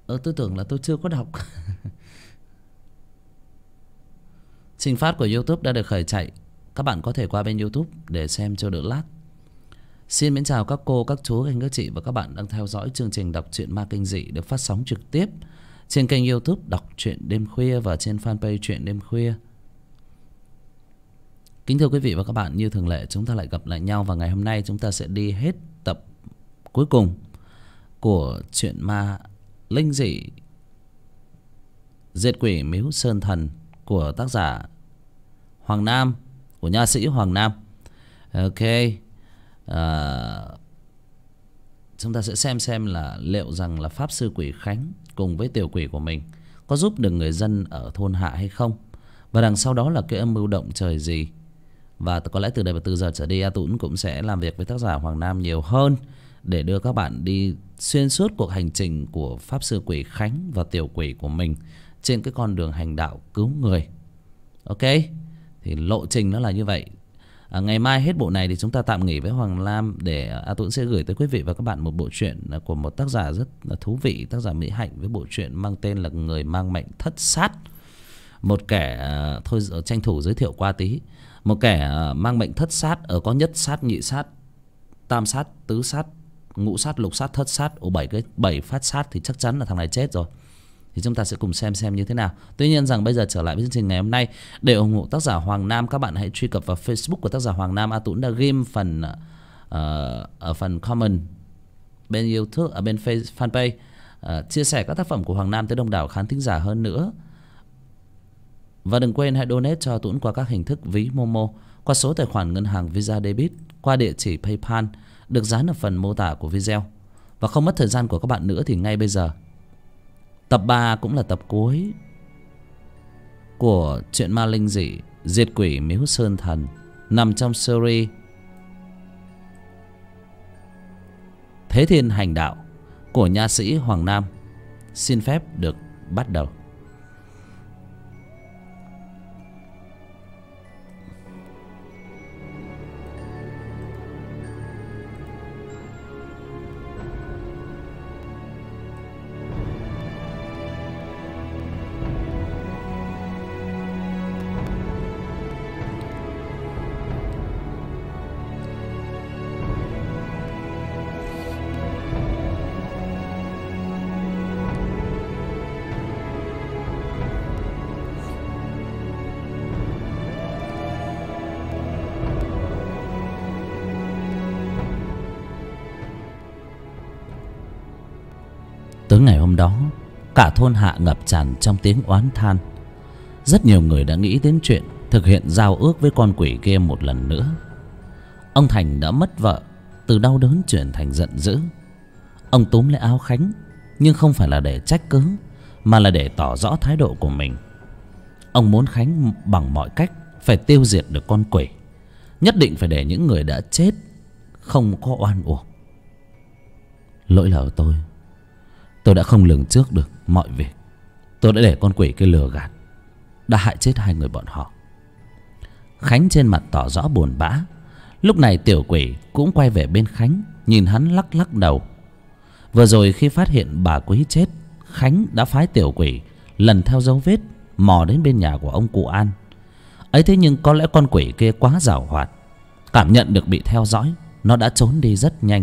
Tôi tưởng là tôi chưa có đọc. Trình phát của YouTube đã được khởi chạy. Các bạn có thể qua bên YouTube để xem cho đỡ lag. Xin mến chào các cô, các chú, anh, các chị và các bạn đang theo dõi chương trình đọc truyện ma kinh dị được phát sóng trực tiếp trên kênh YouTube Đọc Truyện Đêm Khuya và trên fanpage Truyện Đêm Khuya. Kính thưa quý vị và các bạn, như thường lệ chúng ta lại gặp lại nhau, và ngày hôm nay chúng ta sẽ đi hết tập cuối cùng của truyện ma linh dị Diệt Quỷ Miếu Sơn Thần của tác giả Hoàng Nam, của nha sĩ Hoàng Nam. Ok, chúng ta sẽ xem là liệu rằng là pháp sư Quỷ Khánh cùng với tiểu quỷ của mình có giúp được người dân ở thôn Hạ hay không, và đằng sau đó là cái âm mưu động trời gì. Và có lẽ từ đây và từ giờ trở đi, A Tũng cũng sẽ làm việc với tác giả Hoàng Nam nhiều hơn để đưa các bạn đi xuyên suốt cuộc hành trình của pháp sư Quỷ Khánh và tiểu quỷ của mình trên cái con đường hành đạo cứu người. Ok, thì lộ trình nó là như vậy. Ngày mai hết bộ này thì chúng ta tạm nghỉ với Hoàng Nam để A Tũng sẽ gửi tới quý vị và các bạn một bộ truyện của một tác giả rất là thú vị, tác giả Mỹ Hạnh, với bộ truyện mang tên là Người Mang Mệnh Thất Sát. Một kẻ thôi tranh thủ giới thiệu qua tí. Một kẻ mang mệnh thất sát, ở có nhất sát, nhị sát, tam sát, tứ sát, ngũ sát, lục sát, thất sát, bảy phát sát thì chắc chắn là thằng này chết rồi. Thì chúng ta sẽ cùng xem như thế nào. Tuy nhiên rằng bây giờ trở lại với chương trình ngày hôm nay, để ủng hộ tác giả Hoàng Nam, các bạn hãy truy cập vào Facebook của tác giả Hoàng Nam. A Tũng đã ghim phần ở phần comment bên YouTube, ở bên fanpage, chia sẻ các tác phẩm của Hoàng Nam tới đông đảo khán thính giả hơn nữa. Và đừng quên hãy donate cho Tũng qua các hình thức ví Momo, qua số tài khoản ngân hàng Visa Debit, qua địa chỉ PayPal được dán ở phần mô tả của video. Và không mất thời gian của các bạn nữa thì ngay bây giờ, tập 3 cũng là tập cuối của truyện ma linh dị Diệt Quỷ Miếu Sơn Thần, nằm trong series Thế Thiên Hành Đạo của nha sĩ Hoàng Nam xin phép được bắt đầu. Tối ngày hôm đó, cả thôn Hạ ngập tràn trong tiếng oán than. Rất nhiều người đã nghĩ đến chuyện thực hiện giao ước với con quỷ kia một lần nữa. Ông Thành đã mất vợ, từ đau đớn chuyển thành giận dữ. Ông túm lấy áo Khánh, nhưng không phải là để trách cứ, mà là để tỏ rõ thái độ của mình. Ông muốn Khánh bằng mọi cách phải tiêu diệt được con quỷ, nhất định phải để những người đã chết không có oan uổng. Lỗi là ở tôi đã không lường trước được mọi việc. Tôi đã để con quỷ kia lừa gạt, đã hại chết hai người bọn họ. Khánh trên mặt tỏ rõ buồn bã. Lúc này tiểu quỷ cũng quay về bên Khánh, nhìn hắn lắc lắc đầu. Vừa rồi khi phát hiện bà Quý chết, Khánh đã phái tiểu quỷ lần theo dấu vết mò đến bên nhà của ông cụ An. Ấy thế nhưng có lẽ con quỷ kia quá giàu hoạt, cảm nhận được bị theo dõi, nó đã trốn đi rất nhanh.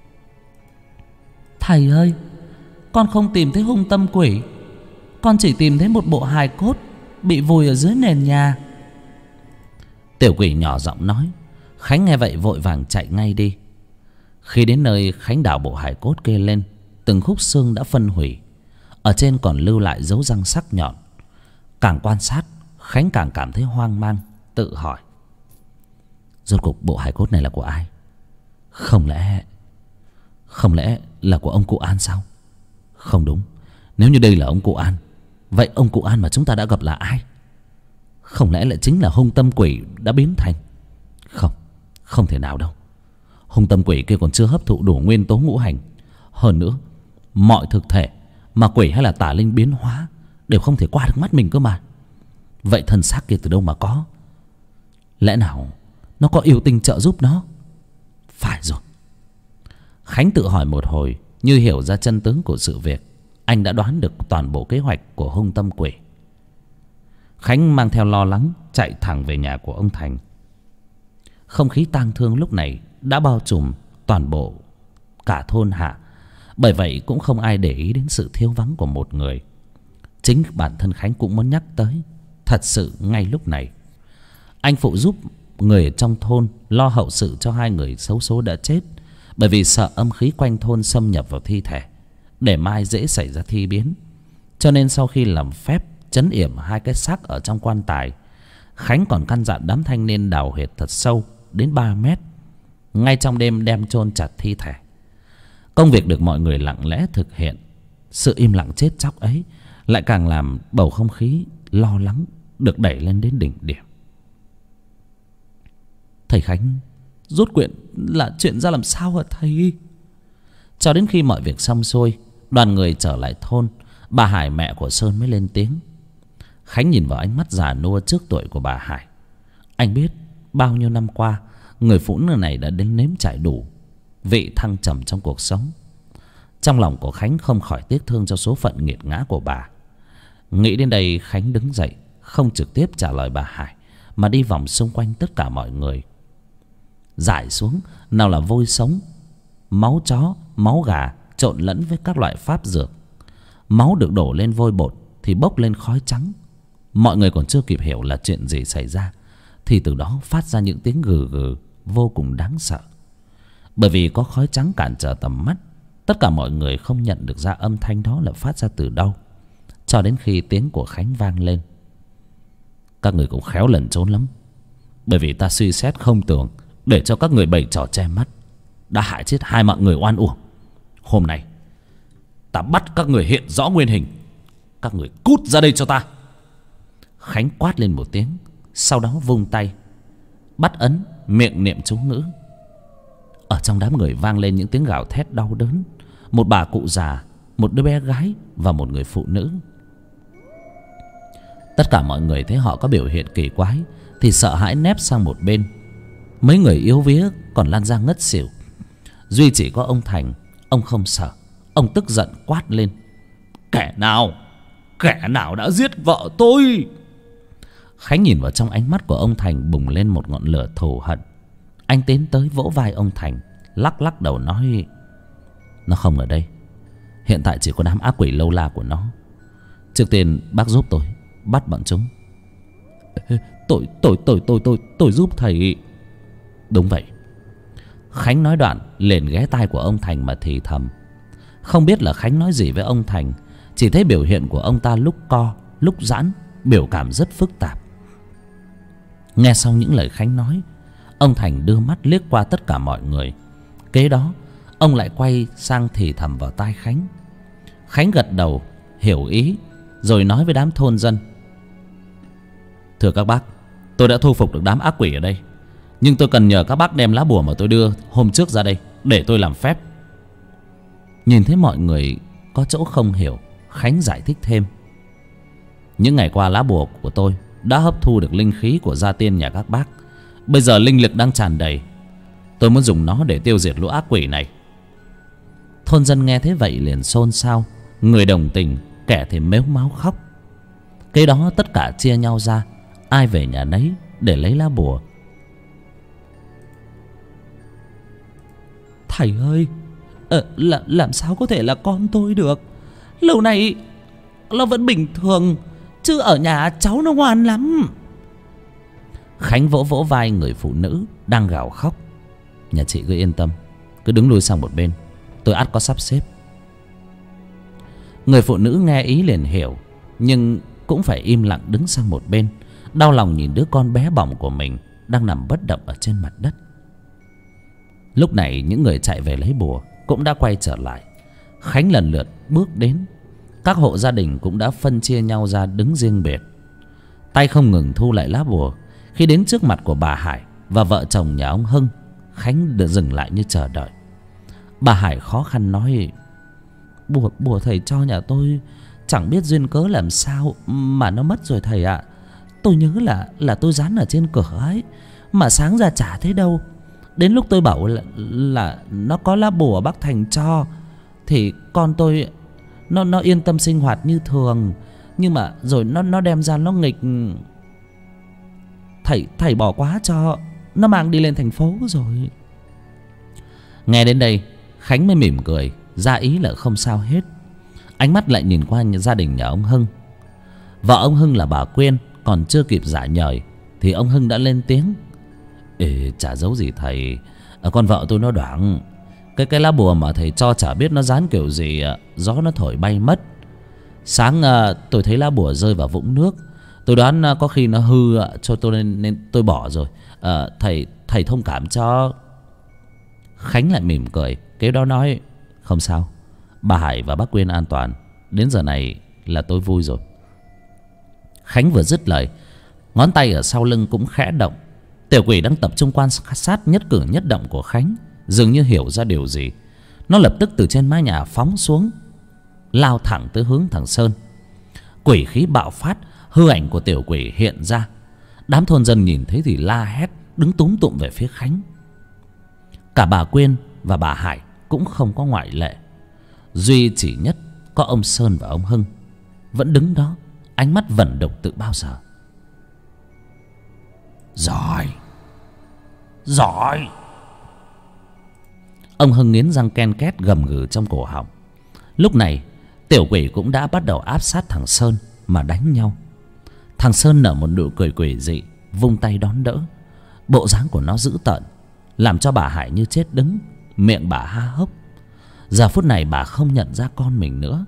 Thầy ơi, con không tìm thấy hung tâm quỷ, con chỉ tìm thấy một bộ hài cốt bị vùi ở dưới nền nhà. Tiểu quỷ nhỏ giọng nói. Khánh nghe vậy vội vàng chạy ngay đi. Khi đến nơi, Khánh đào bộ hài cốt kia lên. Từng khúc xương đã phân hủy, ở trên còn lưu lại dấu răng sắc nhọn. Càng quan sát, Khánh càng cảm thấy hoang mang, tự hỏi: rốt cuộc bộ hài cốt này là của ai? Không lẽ là của ông cụ An sao? Không đúng. Nếu như đây là ông cụ An, vậy ông cụ An mà chúng ta đã gặp là ai? Không lẽ lại chính là hung tâm quỷ đã biến thành? Không thể nào đâu. Hung tâm quỷ kia còn chưa hấp thụ đủ nguyên tố ngũ hành. Hơn nữa, mọi thực thể mà quỷ hay là tà linh biến hóa đều không thể qua được mắt mình cơ mà. Vậy thân xác kia từ đâu mà có? Lẽ nào nó có yêu tinh trợ giúp nó? Phải rồi. Khánh tự hỏi một hồi, như hiểu ra chân tướng của sự việc. anh đã đoán được toàn bộ kế hoạch của hung tâm quỷ. Khánh mang theo lo lắng chạy thẳng về nhà của ông Thành. Không khí tang thương lúc này đã bao trùm toàn bộ cả thôn Hạ. Bởi vậy cũng không ai để ý đến sự thiếu vắng của một người. Chính bản thân Khánh cũng muốn nhắc tới. Thật sự ngay lúc này anh phụ giúp người trong thôn lo hậu sự cho hai người xấu số đã chết, bởi vì sợ âm khí quanh thôn xâm nhập vào thi thể, để mai dễ xảy ra thi biến. Cho nên sau khi làm phép trấn yểm hai cái xác ở trong quan tài, Khánh còn căn dặn đám thanh niên đào huyệt thật sâu đến 3 mét, ngay trong đêm đem chôn chặt thi thể. Công việc được mọi người lặng lẽ thực hiện. Sự im lặng chết chóc ấy lại càng làm bầu không khí lo lắng được đẩy lên đến đỉnh điểm. Thầy Khánh, rốt cuộc là chuyện ra làm sao hả thầy? Cho đến khi mọi việc xong xuôi, đoàn người trở lại thôn, bà Hải mẹ của Sơn mới lên tiếng. Khánh nhìn vào ánh mắt già nua trước tuổi của bà Hải. Anh biết bao nhiêu năm qua người phụ nữ này đã đến nếm trải đủ vị thăng trầm trong cuộc sống. Trong lòng của Khánh không khỏi tiếc thương cho số phận nghiệt ngã của bà. Nghĩ đến đây, Khánh đứng dậy, không trực tiếp trả lời bà Hải, mà đi vòng xung quanh tất cả mọi người. Rải xuống nào là vôi sống, máu chó, máu gà trộn lẫn với các loại pháp dược. Máu được đổ lên vôi bột thì bốc lên khói trắng. Mọi người còn chưa kịp hiểu là chuyện gì xảy ra, thì từ đó phát ra những tiếng gừ gừ vô cùng đáng sợ. Bởi vì có khói trắng cản trở tầm mắt, tất cả mọi người không nhận được ra âm thanh đó là phát ra từ đâu, cho đến khi tiếng của Khánh vang lên. Các người cũng khéo lẩn trốn lắm, bởi vì ta suy xét không tưởng để cho các người bày trò che mắt, đã hại chết 2 mạng người oan uổng. Hôm nay ta bắt các người hiện rõ nguyên hình. Các người cút ra đây cho ta. Khánh quát lên một tiếng, sau đó vung tay bắt ấn, miệng niệm chú ngữ. Ở trong đám người vang lên những tiếng gào thét đau đớn. Một bà cụ già, một đứa bé gái và một người phụ nữ. Tất cả mọi người thấy họ có biểu hiện kỳ quái thì sợ hãi nép sang một bên. Mấy người yếu vía còn lăn ra ngất xỉu. Duy chỉ có ông Thành, ông không sợ. Ông tức giận quát lên: Kẻ nào đã giết vợ tôi? Khánh nhìn vào trong ánh mắt của ông Thành bùng lên một ngọn lửa thù hận. Anh tiến tới vỗ vai ông Thành, lắc lắc đầu nói: Nó không ở đây. Hiện tại chỉ có đám ác quỷ lâu la của nó. Trước tiên bác giúp tôi bắt bọn chúng. Tôi giúp thầy. Đúng vậy. Khánh nói đoạn liền ghé tai của ông Thành mà thì thầm. Không biết là Khánh nói gì với ông Thành, chỉ thấy biểu hiện của ông ta lúc co lúc giãn, biểu cảm rất phức tạp. Nghe xong những lời Khánh nói, ông Thành đưa mắt liếc qua tất cả mọi người. Kế đó ông lại quay sang thì thầm vào tai Khánh. Khánh gật đầu hiểu ý, rồi nói với đám thôn dân: Thưa các bác, tôi đã thu phục được đám ác quỷ ở đây, nhưng tôi cần nhờ các bác đem lá bùa mà tôi đưa hôm trước ra đây để tôi làm phép. Nhìn thấy mọi người có chỗ không hiểu, Khánh giải thích thêm: Những ngày qua lá bùa của tôi đã hấp thu được linh khí của gia tiên nhà các bác. Bây giờ linh lực đang tràn đầy, tôi muốn dùng nó để tiêu diệt lũ ác quỷ này. Thôn dân nghe thế vậy liền xôn xao, người đồng tình, kẻ thì mếu máo khóc. Kế đó tất cả chia nhau ra, ai về nhà nấy để lấy lá bùa. Thầy ơi, làm sao có thể là con tôi được? Lâu nay nó vẫn bình thường, chứ ở nhà cháu nó ngoan lắm. Khánh vỗ vỗ vai người phụ nữ đang gào khóc. Nhà chị cứ yên tâm, cứ đứng lui sang một bên, tôi ắt có sắp xếp. Người phụ nữ nghe ý liền hiểu, nhưng cũng phải im lặng đứng sang một bên, đau lòng nhìn đứa con bé bỏng của mình đang nằm bất động ở trên mặt đất. Lúc này những người chạy về lấy bùa cũng đã quay trở lại. Khánh lần lượt bước đến. Các hộ gia đình cũng đã phân chia nhau ra đứng riêng biệt. Tay không ngừng thu lại lá bùa. Khi đến trước mặt của bà Hải và vợ chồng nhà ông Hưng, Khánh được dừng lại như chờ đợi. Bà Hải khó khăn nói: Bùa thầy cho nhà tôi chẳng biết duyên cớ làm sao mà nó mất rồi thầy ạ. Tôi nhớ là tôi dán ở trên cửa ấy, mà sáng ra chả thấy đâu. Đến lúc tôi bảo là nó có lá bùa bác Thành cho, thì con tôi nó yên tâm sinh hoạt như thường. Nhưng mà rồi nó đem ra nó nghịch. Thầy bỏ quá cho, nó mang đi lên thành phố rồi. Nghe đến đây Khánh mới mỉm cười, ra ý là không sao hết. Ánh mắt lại nhìn qua gia đình nhà ông Hưng. Vợ ông Hưng là bà Quyên còn chưa kịp giả nhời thì ông Hưng đã lên tiếng. Ê, chả giấu gì thầy, con vợ tôi nó đoảng. Cái lá bùa mà thầy cho chả biết nó dán kiểu gì, gió nó thổi bay mất. Sáng tôi thấy lá bùa rơi vào vũng nước, tôi đoán có khi nó hư cho tôi nên tôi bỏ rồi. Thầy thông cảm cho. Khánh lại mỉm cười, kế đó nói: không sao, bà Hải và bác Quyên an toàn, đến giờ này là tôi vui rồi. Khánh vừa dứt lời, ngón tay ở sau lưng cũng khẽ động. Tiểu quỷ đang tập trung quan sát nhất cử nhất động của Khánh dường như hiểu ra điều gì. Nó lập tức từ trên mái nhà phóng xuống, lao thẳng tới hướng thằng Sơn. Quỷ khí bạo phát, hư ảnh của tiểu quỷ hiện ra. Đám thôn dân nhìn thấy thì la hét, đứng túm tụm về phía Khánh. Cả bà Quyên và bà Hải cũng không có ngoại lệ. Duy chỉ nhất có ông Sơn và ông Hưng vẫn đứng đó, ánh mắt vẩn đục từ bao giờ. Giỏi, giỏi. Ông Hưng nghiến răng ken két gầm gừ trong cổ họng. Lúc này tiểu quỷ cũng đã bắt đầu áp sát thằng Sơn mà đánh nhau. Thằng Sơn nở một nụ cười quỷ dị, vung tay đón đỡ. Bộ dáng của nó dữ tợn, làm cho bà Hải như chết đứng, miệng bà há hốc. Giờ phút này bà không nhận ra con mình nữa.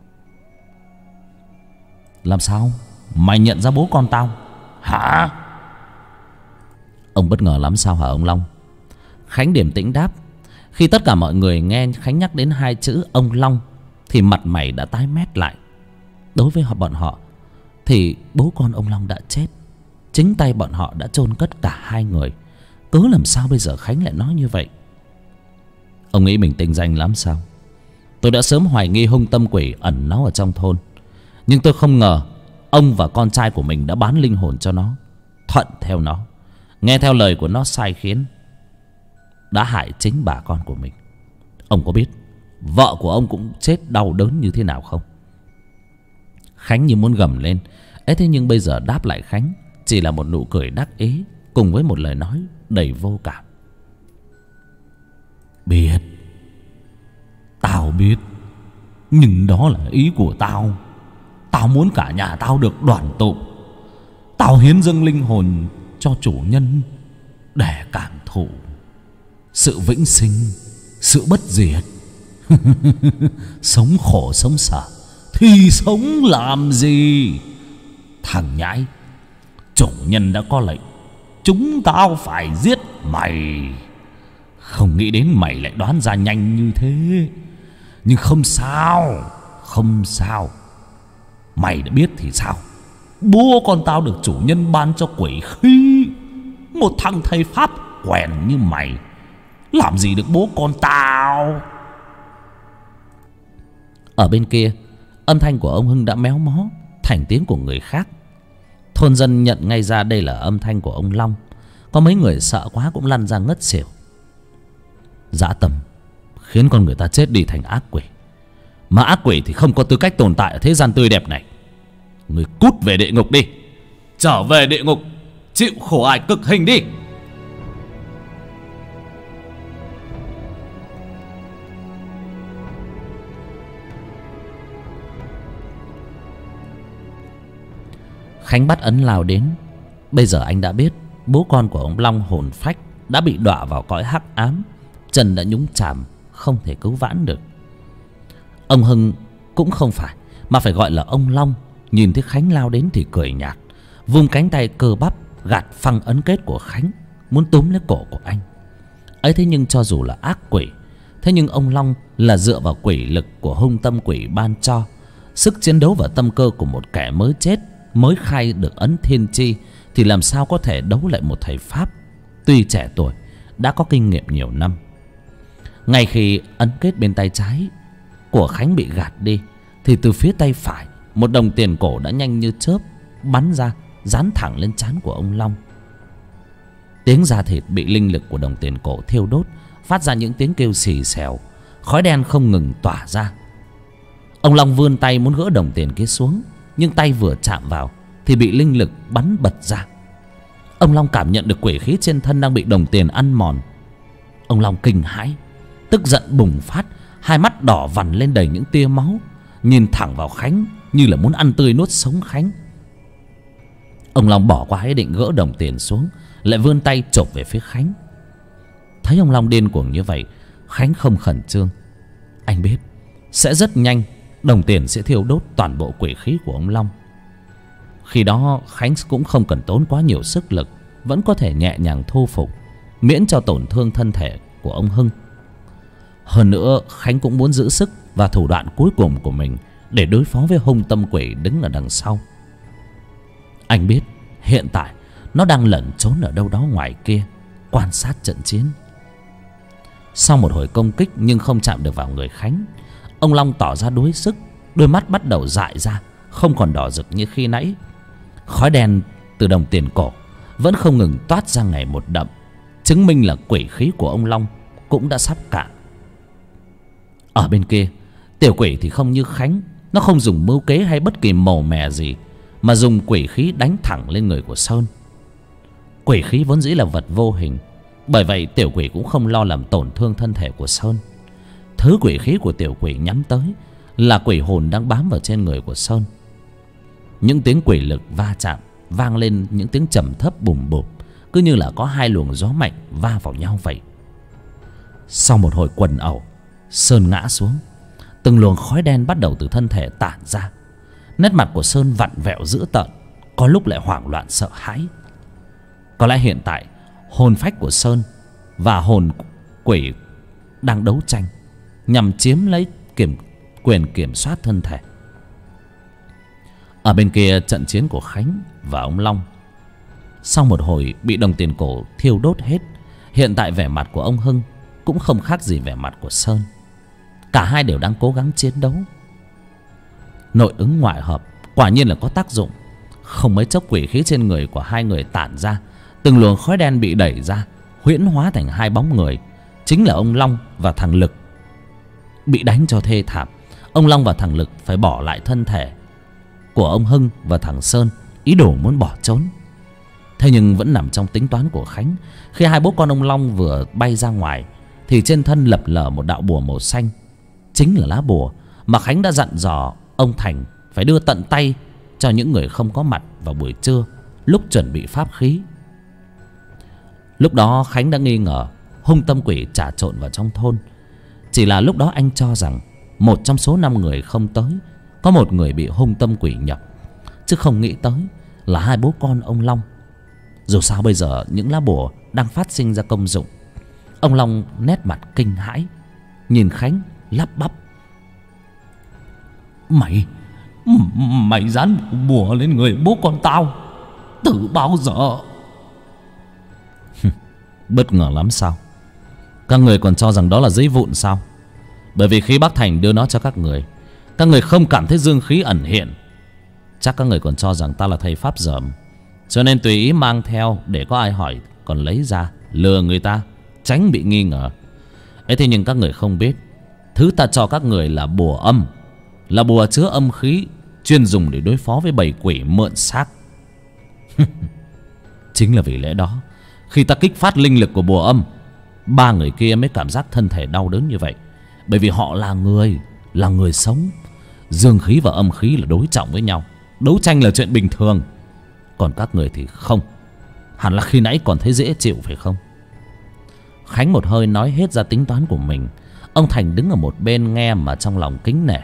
Làm sao mày nhận ra bố con tao hả? Ông bất ngờ lắm sao hả ông Long? Khánh điềm tĩnh đáp. Khi tất cả mọi người nghe Khánh nhắc đến hai chữ ông Long thì mặt mày đã tái mét lại. Đối với bọn họ thì bố con ông Long đã chết, chính tay bọn họ đã chôn cất cả hai người. Cớ làm sao bây giờ Khánh lại nói như vậy? Ông nghĩ mình tinh danh lắm sao? Tôi đã sớm hoài nghi hung tâm quỷ ẩn náu ở trong thôn, nhưng tôi không ngờ ông và con trai của mình đã bán linh hồn cho nó, thuận theo nó, nghe theo lời của nó sai khiến, đã hại chính bà con của mình. Ông có biết vợ của ông cũng chết đau đớn như thế nào không? Khánh như muốn gầm lên ấy, thế nhưng bây giờ đáp lại Khánh chỉ là một nụ cười đắc ý cùng với một lời nói đầy vô cảm. Biết, tao biết, nhưng đó là ý của tao. Tao muốn cả nhà tao được đoàn tụ. Tao hiến dâng linh hồn cho chủ nhân để cảm thụ sự vĩnh sinh, sự bất diệt. Sống khổ sống sợ thì sống làm gì? Thằng nhãi, chủ nhân đã có lệnh, chúng tao phải giết mày. Không nghĩ đến mày lại đoán ra nhanh như thế. Nhưng không sao, không sao. Mày đã biết thì sao? Bố con tao được chủ nhân ban cho quỷ khí. Một thằng thầy pháp quèn như mày làm gì được bố con tao? Ở bên kia, âm thanh của ông Hưng đã méo mó thành tiếng của người khác. Thôn dân nhận ngay ra đây là âm thanh của ông Long. Có mấy người sợ quá cũng lăn ra ngất xỉu. Dã tâm khiến con người ta chết đi thành ác quỷ, mà ác quỷ thì không có tư cách tồn tại ở thế gian tươi đẹp này. Người cút về địa ngục đi, trở về địa ngục chịu khổ ải cực hình đi. Khánh bắt ấn lao đến. Bây giờ anh đã biết bố con của ông Long hồn phách đã bị đọa vào cõi hắc ám, chân đã nhúng chàm, không thể cứu vãn được. Ông Hưng cũng không phải, mà phải gọi là ông Long, nhìn thấy Khánh lao đến thì cười nhạt, vung cánh tay cơ bắp gạt phăng ấn kết của Khánh, muốn túm lấy cổ của anh ấy. Thế nhưng cho dù là ác quỷ, thế nhưng ông Long là dựa vào quỷ lực của hung tâm quỷ ban cho, sức chiến đấu và tâm cơ của một kẻ mới chết, mới khai được ấn thiên chi, thì làm sao có thể đấu lại một thầy pháp tuy trẻ tuổi đã có kinh nghiệm nhiều năm. Ngay khi ấn kết bên tay trái của Khánh bị gạt đi, thì từ phía tay phải một đồng tiền cổ đã nhanh như chớp bắn ra, dán thẳng lên trán của ông Long. Tiếng da thịt bị linh lực của đồng tiền cổ thiêu đốt, phát ra những tiếng kêu xì xèo, khói đen không ngừng tỏa ra. Ông Long vươn tay muốn gỡ đồng tiền kia xuống, nhưng tay vừa chạm vào thì bị linh lực bắn bật ra. Ông Long cảm nhận được quỷ khí trên thân đang bị đồng tiền ăn mòn. Ông Long kinh hãi, tức giận bùng phát, hai mắt đỏ vằn lên đầy những tia máu, nhìn thẳng vào Khánh như là muốn ăn tươi nuốt sống Khánh. Ông Long bỏ qua ý định gỡ đồng tiền xuống, lại vươn tay chộp về phía Khánh. Thấy ông Long điên cuồng như vậy, Khánh không khẩn trương. Anh biết sẽ rất nhanh đồng tiền sẽ thiêu đốt toàn bộ quỷ khí của ông Long. Khi đó Khánh cũng không cần tốn quá nhiều sức lực, vẫn có thể nhẹ nhàng thu phục, miễn cho tổn thương thân thể của ông Hưng. Hơn nữa Khánh cũng muốn giữ sức và thủ đoạn cuối cùng của mình để đối phó với hung tâm quỷ đứng ở đằng sau. Anh biết hiện tại nó đang lẩn trốn ở đâu đó ngoài kia, quan sát trận chiến. Sau một hồi công kích nhưng không chạm được vào người Khánh, ông Long tỏ ra đuối sức, đôi mắt bắt đầu dại ra, không còn đỏ rực như khi nãy. Khói đen từ đồng tiền cổ vẫn không ngừng toát ra ngày một đậm, chứng minh là quỷ khí của ông Long cũng đã sắp cạn. Ở bên kia, tiểu quỷ thì không như Khánh, nó không dùng mưu kế hay bất kỳ màu mè gì, mà dùng quỷ khí đánh thẳng lên người của Sơn. Quỷ khí vốn dĩ là vật vô hình, bởi vậy tiểu quỷ cũng không lo làm tổn thương thân thể của Sơn. Thứ quỷ khí của tiểu quỷ nhắm tới là quỷ hồn đang bám vào trên người của Sơn. Những tiếng quỷ lực va chạm vang lên những tiếng trầm thấp bùm bụp, cứ như là có hai luồng gió mạnh va vào nhau vậy. Sau một hồi quần ẩu, Sơn ngã xuống. Từng luồng khói đen bắt đầu từ thân thể tản ra. Nét mặt của Sơn vặn vẹo dữ tợn, có lúc lại hoảng loạn sợ hãi. Có lẽ hiện tại hồn phách của Sơn và hồn quỷ đang đấu tranh nhằm chiếm lấy quyền kiểm soát thân thể. Ở bên kia, trận chiến của Khánh và ông Long sau một hồi bị đồng tiền cổ thiêu đốt hết, hiện tại vẻ mặt của ông Hưng cũng không khác gì vẻ mặt của Sơn. Cả hai đều đang cố gắng chiến đấu. Nội ứng ngoại hợp quả nhiên là có tác dụng. Không mấy chốc quỷ khí trên người của hai người tản ra, từng luồng khói đen bị đẩy ra, huyễn hóa thành hai bóng người, chính là ông Long và thằng Lực. Bị đánh cho thê thảm, ông Long và thằng Lực phải bỏ lại thân thể của ông Hưng và thằng Sơn, ý đồ muốn bỏ trốn. Thế nhưng vẫn nằm trong tính toán của Khánh. Khi hai bố con ông Long vừa bay ra ngoài thì trên thân lập lờ một đạo bùa màu xanh, chính là lá bùa mà Khánh đã dặn dò ông Thành phải đưa tận tay cho những người không có mặt vào buổi trưa lúc chuẩn bị pháp khí. Lúc đó Khánh đã nghi ngờ hung tâm quỷ trà trộn vào trong thôn. Chỉ là lúc đó anh cho rằng một trong số 5 người không tới, có một người bị hung tâm quỷ nhập, chứ không nghĩ tới là hai bố con ông Long. Dù sao bây giờ những lá bùa đang phát sinh ra công dụng. Ông Long nét mặt kinh hãi, nhìn Khánh lắp bắp: Mày dán bùa lên người bố con tao từ bao giờ? Bất ngờ lắm sao? Các người còn cho rằng đó là giấy vụn sao? Bởi vì khi bác Thành đưa nó cho các người không cảm thấy dương khí ẩn hiện. Chắc các người còn cho rằng ta là thầy pháp dởm, cho nên tùy ý mang theo để có ai hỏi còn lấy ra lừa người ta, tránh bị nghi ngờ. Ấy thế nhưng các người không biết, thứ ta cho các người là bùa âm, là bùa chứa âm khí, chuyên dùng để đối phó với bầy quỷ mượn xác. Chính là vì lẽ đó, khi ta kích phát linh lực của bùa âm, 3 người kia mới cảm giác thân thể đau đớn như vậy. Bởi vì họ là người sống. Dương khí và âm khí là đối trọng với nhau, đấu tranh là chuyện bình thường. Còn các người thì không. Hẳn là khi nãy còn thấy dễ chịu phải không? Khánh một hơi nói hết ra tính toán của mình. Ông Thành đứng ở một bên nghe mà trong lòng kính nể.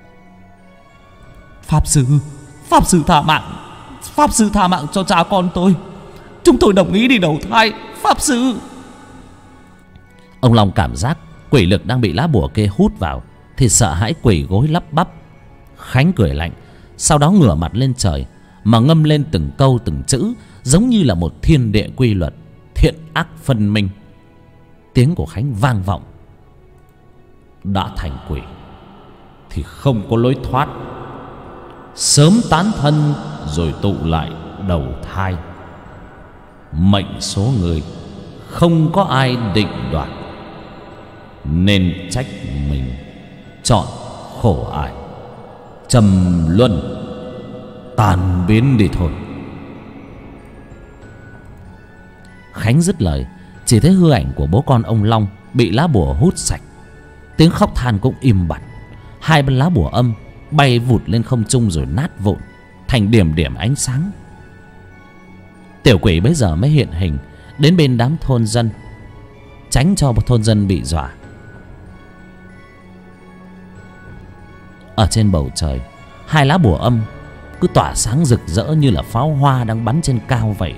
Pháp sư tha mạng cho cha con tôi. Chúng tôi đồng ý đi đầu thai, pháp sư. Ông Long cảm giác quỷ lực đang bị lá bùa kia hút vào thì sợ hãi quỳ gối lắp bắp. Khánh cười lạnh, sau đó ngửa mặt lên trời mà ngâm lên từng câu từng chữ, giống như là một thiên địa quy luật, thiện ác phân minh. Tiếng của Khánh vang vọng: đã thành quỷ thì không có lối thoát, sớm tán thân rồi tụ lại đầu thai. Mệnh số người không có ai định đoạt, nên trách mình chọn khổ ải. trầm luân, tan biến đi thôi. Khánh dứt lời, chỉ thấy hư ảnh của bố con ông Long bị lá bùa hút sạch. Tiếng khóc than cũng im bặt. Hai bên lá bùa âm bay vụt lên không trung rồi nát vụn thành điểm điểm ánh sáng. Tiểu quỷ bấy giờ mới hiện hình đến bên đám thôn dân, tránh cho thôn dân bị dọa. Ở trên bầu trời, hai lá bùa âm cứ tỏa sáng rực rỡ như là pháo hoa đang bắn trên cao vậy.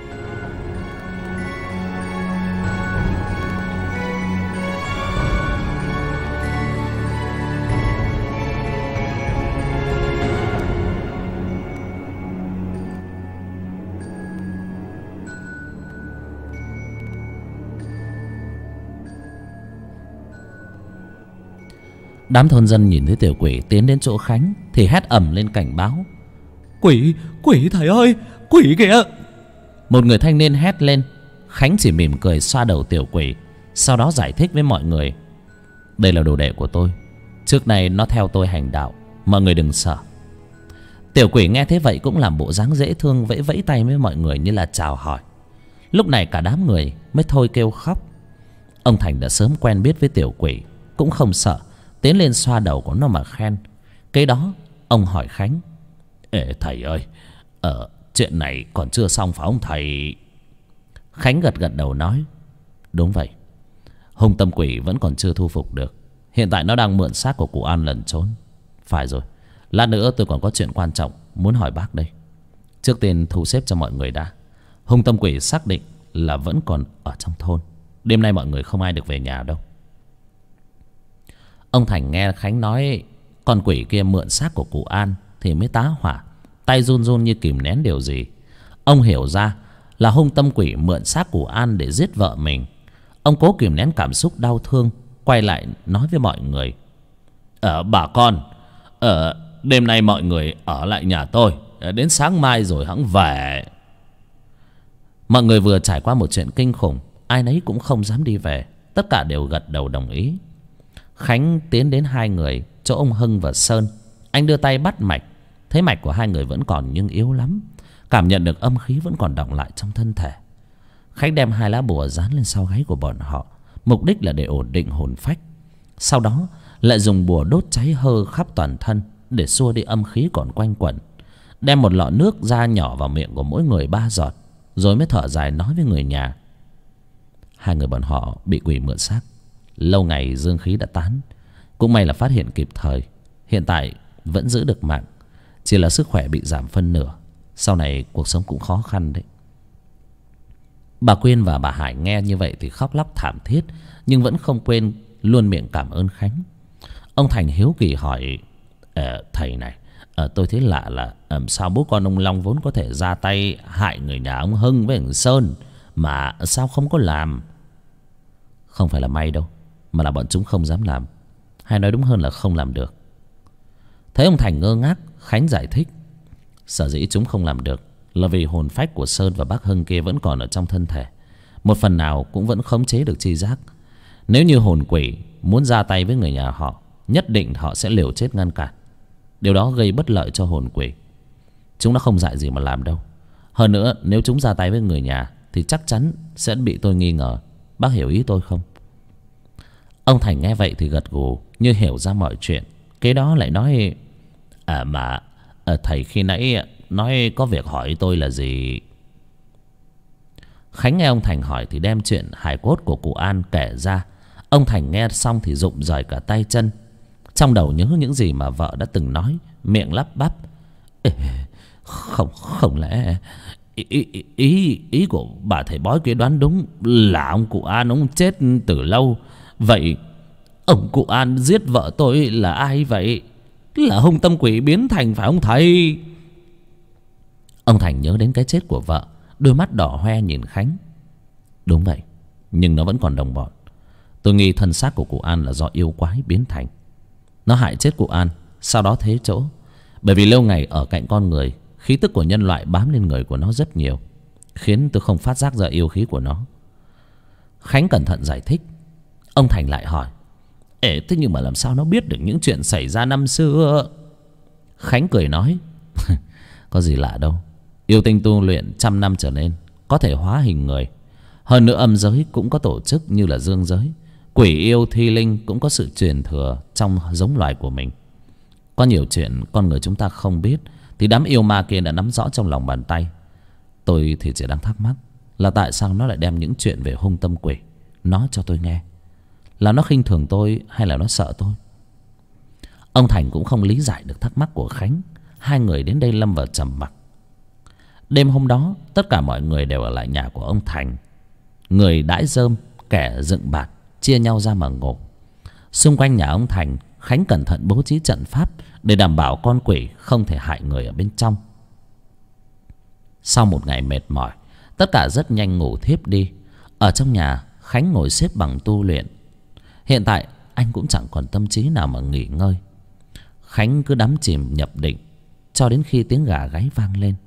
Đám thôn dân nhìn thấy tiểu quỷ tiến đến chỗ Khánh thì hét ầm lên cảnh báo. Quỷ, quỷ thầy ơi, quỷ kìa. Một người thanh niên hét lên. Khánh chỉ mỉm cười xoa đầu tiểu quỷ, sau đó giải thích với mọi người. Đây là đồ đệ của tôi, trước này nó theo tôi hành đạo, mọi người đừng sợ. Tiểu quỷ nghe thế vậy cũng làm bộ dáng dễ thương, vẫy vẫy tay với mọi người như là chào hỏi. Lúc này cả đám người mới thôi kêu khóc. Ông Thành đã sớm quen biết với tiểu quỷ, cũng không sợ, tiến lên xoa đầu của nó mà khen. Kế đó ông hỏi Khánh. Ê thầy ơi, chuyện này còn chưa xong phải không thầy? Khánh gật gật đầu nói. Đúng vậy, hung tâm quỷ vẫn còn chưa thu phục được. Hiện tại nó đang mượn xác của cụ An lẩn trốn. Phải rồi, lát nữa tôi còn có chuyện quan trọng muốn hỏi bác đây. Trước tiên thu xếp cho mọi người đã. Hung tâm quỷ xác định là vẫn còn ở trong thôn. Đêm nay mọi người không ai được về nhà đâu. Ông Thành nghe Khánh nói con quỷ kia mượn xác của cụ An thì mới tá hỏa, tay run run như kìm nén điều gì. Ông hiểu ra là hung tâm quỷ mượn xác cụ An để giết vợ mình. Ông cố kìm nén cảm xúc đau thương, quay lại nói với mọi người. Bà con, đêm nay mọi người ở lại nhà tôi, đến sáng mai rồi hẵng về. Mọi người vừa trải qua một chuyện kinh khủng, ai nấy cũng không dám đi về. Tất cả đều gật đầu đồng ý. Khánh tiến đến hai người chỗ ông Hưng và Sơn. Anh đưa tay bắt mạch, thấy mạch của hai người vẫn còn nhưng yếu lắm, cảm nhận được âm khí vẫn còn đọng lại trong thân thể. Khánh đem hai lá bùa dán lên sau gáy của bọn họ, mục đích là để ổn định hồn phách. Sau đó lại dùng bùa đốt cháy hơ khắp toàn thân để xua đi âm khí còn quanh quẩn. Đem một lọ nước ra nhỏ vào miệng của mỗi người 3 giọt, rồi mới thở dài nói với người nhà. Hai người bọn họ bị quỷ mượn xác, lâu ngày dương khí đã tán, cũng may là phát hiện kịp thời. Hiện tại vẫn giữ được mạng, chỉ là sức khỏe bị giảm phân nửa, sau này cuộc sống cũng khó khăn đấy. Bà Quyên và bà Hải nghe như vậy thì khóc lóc thảm thiết, nhưng vẫn không quên luôn miệng cảm ơn Khánh. Ông Thành hiếu kỳ hỏi. Thầy này, tôi thấy lạ là sao bố con ông Long vốn có thể ra tay hại người nhà ông Hưng với ông Sơn mà sao không có làm? Không phải là may đâu, mà là bọn chúng không dám làm, hay nói đúng hơn là không làm được. Thấy ông Thành ngơ ngác, Khánh giải thích. Sở dĩ chúng không làm được là vì hồn phách của Sơn và bác Hưng kia vẫn còn ở trong thân thể, một phần nào cũng vẫn khống chế được tri giác. Nếu như hồn quỷ muốn ra tay với người nhà họ, nhất định họ sẽ liều chết ngăn cản. Điều đó gây bất lợi cho hồn quỷ. Chúng nó không dại gì mà làm đâu. Hơn nữa, nếu chúng ra tay với người nhà thì chắc chắn sẽ bị tôi nghi ngờ. Bác hiểu ý tôi không? Ông Thành nghe vậy thì gật gù như hiểu ra mọi chuyện. Kế đó lại nói. Thầy khi nãy nói có việc hỏi tôi là gì? Khánh nghe ông Thành hỏi thì đem chuyện hài cốt của cụ An kể ra. Ông Thành nghe xong thì rụng rời cả tay chân. Trong đầu nhớ những gì mà vợ đã từng nói, miệng lắp bắp. Không lẽ ý của bà thầy bói kia đoán đúng là ông cụ An ông chết từ lâu. Vậy ông cụ An giết vợ tôi là ai vậy? Là hung tâm quỷ biến thành phải không thầy? Ông Thành nhớ đến cái chết của vợ, đôi mắt đỏ hoe nhìn Khánh. Đúng vậy, nhưng nó vẫn còn đồng bọn. Tôi nghi thân xác của cụ An là do yêu quái biến thành. Nó hại chết cụ An, sau đó thế chỗ. Bởi vì lâu ngày ở cạnh con người, khí tức của nhân loại bám lên người của nó rất nhiều, khiến tôi không phát giác ra yêu khí của nó. Khánh cẩn thận giải thích. Ông Thành lại hỏi. Thế nhưng mà làm sao nó biết được những chuyện xảy ra năm xưa? Khánh cười nói: Có gì lạ đâu. Yêu tinh tu luyện 100 năm trở lên có thể hóa hình người. Hơn nữa âm giới cũng có tổ chức như là dương giới. Quỷ yêu thi linh cũng có sự truyền thừa trong giống loài của mình. Có nhiều chuyện con người chúng ta không biết thì đám yêu ma kia đã nắm rõ trong lòng bàn tay. Tôi thì chỉ đang thắc mắc là tại sao nó lại đem những chuyện về hung tâm quỷ nói cho tôi nghe. Là nó khinh thường tôi hay là nó sợ tôi? Ông Thành cũng không lý giải được thắc mắc của Khánh. Hai người đến đây lâm vào trầm mặc. Đêm hôm đó tất cả mọi người đều ở lại nhà của ông Thành. Người đãi rơm, kẻ dựng bạt, chia nhau ra mà ngủ. Xung quanh nhà ông Thành, Khánh cẩn thận bố trí trận pháp để đảm bảo con quỷ không thể hại người ở bên trong. Sau một ngày mệt mỏi, tất cả rất nhanh ngủ thiếp đi. Ở trong nhà, Khánh ngồi xếp bằng tu luyện. Hiện tại anh cũng chẳng còn tâm trí nào mà nghỉ ngơi. Khánh cứ đắm chìm nhập định cho đến khi tiếng gà gáy vang lên.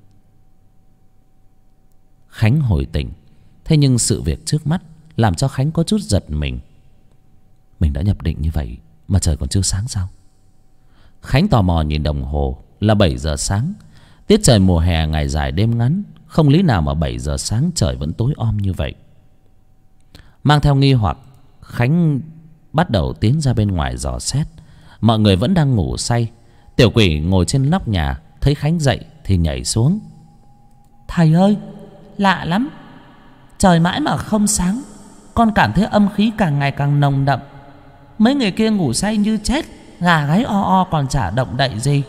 Khánh hồi tỉnh. Thế nhưng sự việc trước mắt làm cho Khánh có chút giật mình. Mình đã nhập định như vậy mà trời còn chưa sáng sao? Khánh tò mò nhìn đồng hồ là 7 giờ sáng. Tiết trời mùa hè ngày dài đêm ngắn, không lý nào mà 7 giờ sáng trời vẫn tối om như vậy. Mang theo nghi hoặc, Khánh bắt đầu tiến ra bên ngoài dò xét. Mọi người vẫn đang ngủ say. Tiểu quỷ ngồi trên nóc nhà thấy Khánh dậy thì nhảy xuống. Thầy ơi, lạ lắm. Trời mãi mà không sáng, con cảm thấy âm khí càng ngày càng nồng đậm. Mấy người kia ngủ say như chết, gà gáy o o còn chả động đậy gì.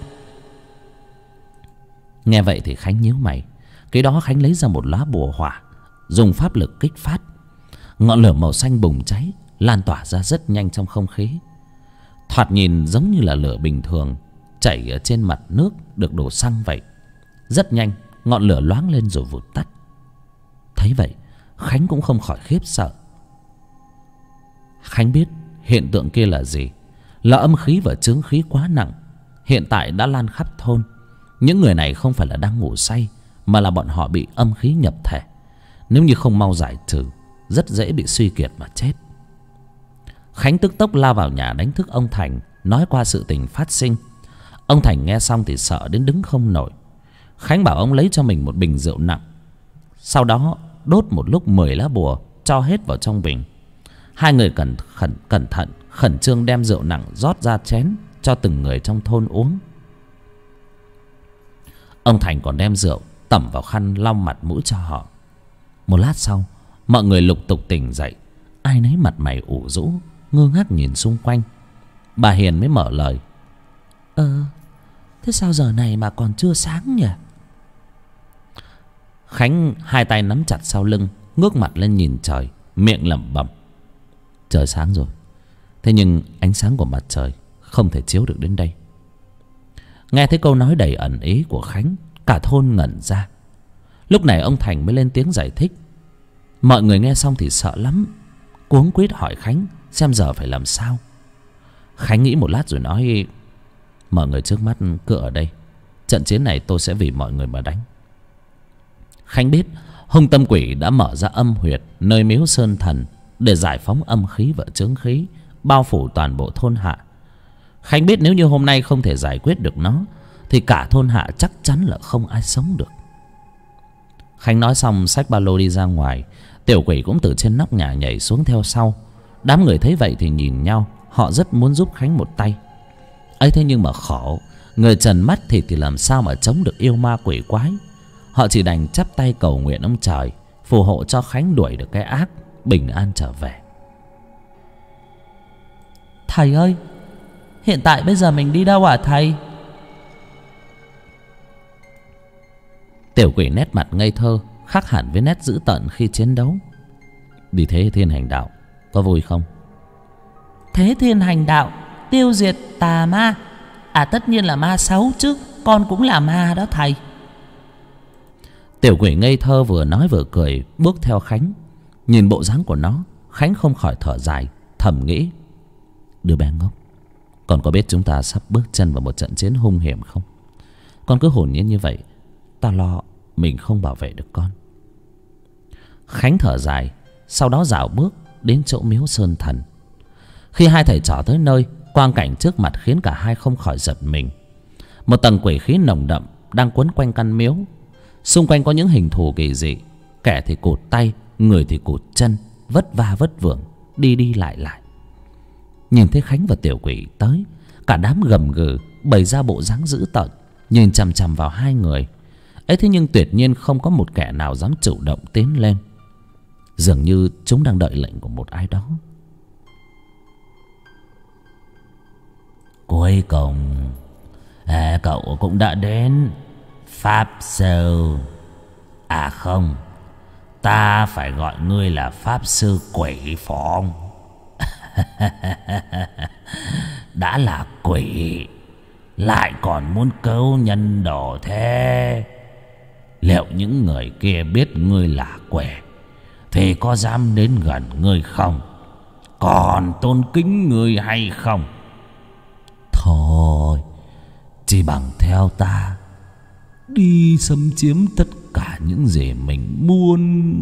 Nghe vậy thì Khánh nhíu mày. Cái đó Khánh lấy ra một lá bùa hỏa, dùng pháp lực kích phát. Ngọn lửa màu xanh bùng cháy, lan tỏa ra rất nhanh trong không khí. Thoạt nhìn giống như là lửa bình thường chảy ở trên mặt nước được đổ xăng vậy. Rất nhanh ngọn lửa loáng lên rồi vụt tắt. Thấy vậy Khánh cũng không khỏi khiếp sợ. Khánh biết hiện tượng kia là gì. Là âm khí và chướng khí quá nặng, hiện tại đã lan khắp thôn. Những người này không phải là đang ngủ say, mà là bọn họ bị âm khí nhập thể. Nếu như không mau giải trừ, rất dễ bị suy kiệt mà chết. Khánh tức tốc lao vào nhà đánh thức ông Thành, nói qua sự tình phát sinh. Ông Thành nghe xong thì sợ đến đứng không nổi. Khánh bảo ông lấy cho mình một bình rượu nặng, sau đó đốt một lúc 10 lá bùa cho hết vào trong bình. Hai người cẩn thận khẩn trương đem rượu nặng rót ra chén cho từng người trong thôn uống. Ông Thành còn đem rượu tẩm vào khăn lau mặt mũi cho họ. Một lát sau, mọi người lục tục tỉnh dậy, ai nấy mặt mày ủ rũ, ngơ ngác nhìn xung quanh. Bà Hiền mới mở lời: Thế sao giờ này mà còn chưa sáng nhỉ? Khánh hai tay nắm chặt sau lưng, ngước mặt lên nhìn trời, miệng lẩm bẩm: Trời sáng rồi, thế nhưng ánh sáng của mặt trời không thể chiếu được đến đây. Nghe thấy câu nói đầy ẩn ý của Khánh, cả thôn ngẩn ra. Lúc này ông Thành mới lên tiếng giải thích. Mọi người nghe xong thì sợ lắm, cuống quýt hỏi Khánh xem giờ phải làm sao. Khánh nghĩ một lát rồi nói: Mọi người trước mắt cứ ở đây, trận chiến này tôi sẽ vì mọi người mà đánh. Khánh biết hung tâm quỷ đã mở ra âm huyệt nơi miếu sơn thần để giải phóng âm khí và chướng khí, bao phủ toàn bộ thôn hạ. Khánh biết nếu như hôm nay không thể giải quyết được nó thì cả thôn hạ chắc chắn là không ai sống được. Khánh nói xong xách ba lô đi ra ngoài. Tiểu quỷ cũng từ trên nóc nhà nhảy xuống theo sau. Đám người thấy vậy thì nhìn nhau, họ rất muốn giúp Khánh một tay. ấy thế nhưng mà khổ, người trần mắt thịt thì làm sao mà chống được yêu ma quỷ quái. Họ chỉ đành chắp tay cầu nguyện ông trời phù hộ cho Khánh đuổi được cái ác, bình an trở về. Thầy ơi, hiện tại bây giờ mình đi đâu hả thầy? Tiểu quỷ nét mặt ngây thơ khác hẳn với nét dữ tợn khi chiến đấu. Đi Thế Thiên hành đạo, có vui không? Thế Thiên hành đạo tiêu diệt tà ma? À tất nhiên là ma xấu chứ, con cũng là ma đó thầy. Tiểu quỷ ngây thơ vừa nói vừa cười bước theo Khánh. Nhìn bộ dáng của nó, Khánh không khỏi thở dài, thầm nghĩ: Đứa bé ngốc, con có biết chúng ta sắp bước chân vào một trận chiến hung hiểm không? Con cứ hồn nhiên như vậy, ta lo mình không bảo vệ được con. Khánh thở dài, sau đó dạo bước đến chỗ miếu sơn thần. Khi hai thầy trò tới nơi, quang cảnh trước mặt khiến cả hai không khỏi giật mình. Một tầng quỷ khí nồng đậm đang quấn quanh căn miếu. Xung quanh có những hình thù kỳ dị, kẻ thì cụt tay, người thì cụt chân, vất va vất vưởng, đi đi lại lại. Nhìn thấy Khánh và tiểu quỷ tới, cả đám gầm gừ bày ra bộ dáng dữ tợn, nhìn chằm chằm vào hai người ấy. Thế nhưng tuyệt nhiên không có một kẻ nào dám chủ động tiến lên, dường như chúng đang đợi lệnh của một ai đó. Cuối cùng cậu cũng đã đến, Pháp Sư. À không, ta phải gọi ngươi là Pháp Sư Quỷ Phong. Đã là quỷ lại còn muốn cứu nhân đồ thế, liệu những người kia biết ngươi là quỷ thì có dám đến gần ngươi không, còn tôn kính ngươi hay không? Thôi, chỉ bằng theo ta đi xâm chiếm tất cả những gì mình muốn.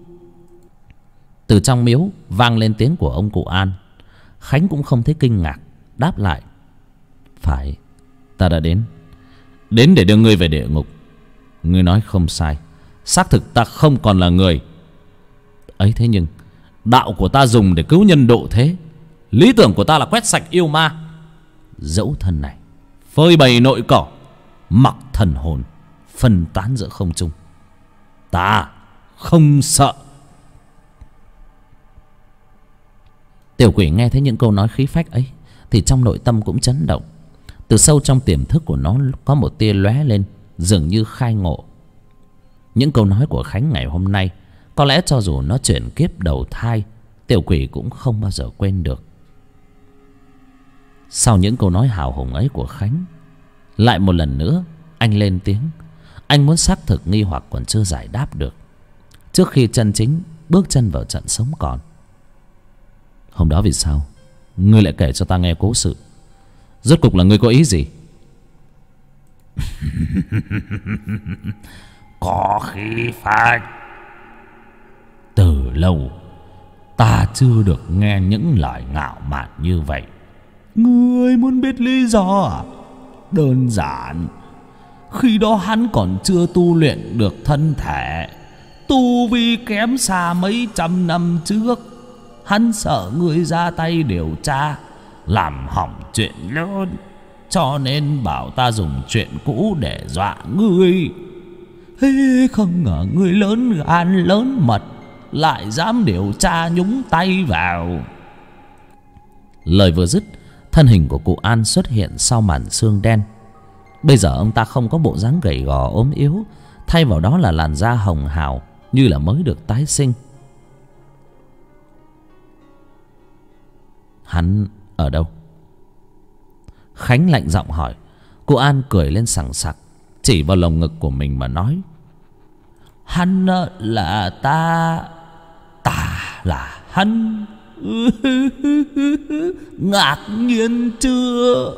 Từ trong miếu vang lên tiếng của ông cụ An. Khánh cũng không thấy kinh ngạc, đáp lại: phải, ta đã đến để đưa ngươi về địa ngục. Ngươi nói không sai, xác thực ta không còn là người ấy. Thế nhưng đạo của ta dùng để cứu nhân độ thế, lý tưởng của ta là quét sạch yêu ma, dẫu thân này phơi bày nội cỏ, mặc thần hồn phân tán giữa không trung. Ta không sợ. Tiểu quỷ nghe thấy những câu nói khí phách ấy thì trong nội tâm cũng chấn động. Từ sâu trong tiềm thức của nó có một tia lóe lên, dường như khai ngộ. Những câu nói của Khánh ngày hôm nay có lẽ cho dù nó chuyển kiếp đầu thai, tiểu quỷ cũng không bao giờ quên được. Sau những câu nói hào hùng ấy của Khánh, lại một lần nữa anh lên tiếng. Anh muốn xác thực nghi hoặc còn chưa giải đáp được, trước khi chân chính bước chân vào trận sống còn. Hôm đó vì sao ngươi lại kể cho ta nghe cố sự? Rốt cục là ngươi có ý gì? Có khí phách. Từ lâu ta chưa được nghe những lời ngạo mạn như vậy. Ngươi muốn biết lý do à? Đơn giản, khi đó hắn còn chưa tu luyện được thân thể, tu vi kém xa mấy trăm năm trước. Hắn sợ ngươi ra tay điều tra làm hỏng chuyện lớn, cho nên bảo ta dùng chuyện cũ để dọa ngươi. Không ngờ ngươi lớn gan lớn mật, lại dám điều tra nhúng tay vào. Lời vừa dứt, thân hình của cụ An xuất hiện sau màn sương đen. Bây giờ ông ta không có bộ dáng gầy gò ốm yếu, thay vào đó là làn da hồng hào như là mới được tái sinh. Hắn ở đâu? Khánh lạnh giọng hỏi. Cụ An cười lên sằng sặc, chỉ vào lồng ngực của mình mà nói: hắn là ta, ta là hắn. Ngạc nhiên chưa?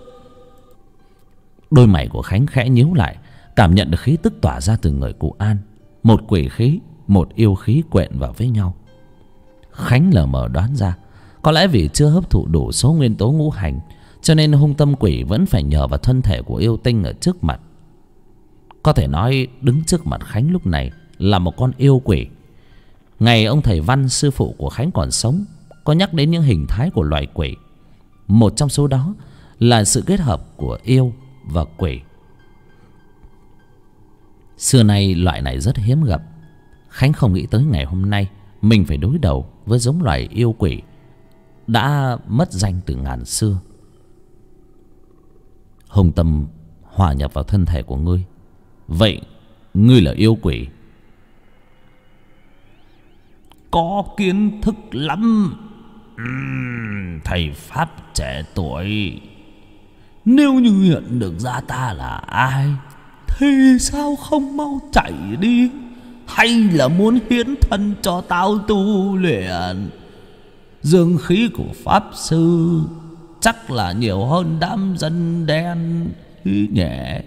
Đôi mày của Khánh khẽ nhíu lại, cảm nhận được khí tức tỏa ra từ người cụ An. Một quỷ khí, một yêu khí quện vào với nhau. Khánh lờ mờ đoán ra, có lẽ vì chưa hấp thụ đủ số nguyên tố ngũ hành, cho nên hung tâm quỷ vẫn phải nhờ vào thân thể của yêu tinh ở trước mặt. Có thể nói đứng trước mặt Khánh lúc này là một con yêu quỷ. Ngày ông thầy Văn sư phụ của Khánh còn sống, có nhắc đến những hình thái của loài quỷ. Một trong số đó là sự kết hợp của yêu và quỷ. Xưa nay loại này rất hiếm gặp. Khánh không nghĩ tới ngày hôm nay mình phải đối đầu với giống loài yêu quỷ đã mất danh từ ngàn xưa. Hùng tâm hòa nhập vào thân thể của ngươi. Vậy ngươi là yêu quỷ? Có kiến thức lắm, thầy Pháp trẻ tuổi. Nếu như nhận được ra ta là ai thì sao không mau chạy đi? Hay là muốn hiến thân cho tao tu luyện? Dương khí của Pháp Sư chắc là nhiều hơn đám dân đen nhẹ.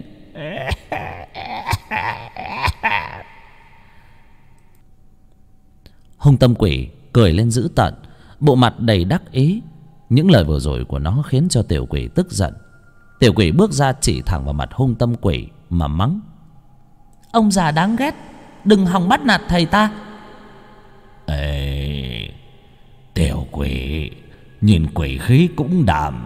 Hung tâm quỷ cười lên dữ tợn, bộ mặt đầy đắc ý. Những lời vừa rồi của nó khiến cho tiểu quỷ tức giận. Tiểu quỷ bước ra chỉ thẳng vào mặt Hung Tâm Quỷ mà mắng: Ông già đáng ghét, đừng hòng bắt nạt thầy ta. Ê, tiểu quỷ, nhìn quỷ khí cũng đạm.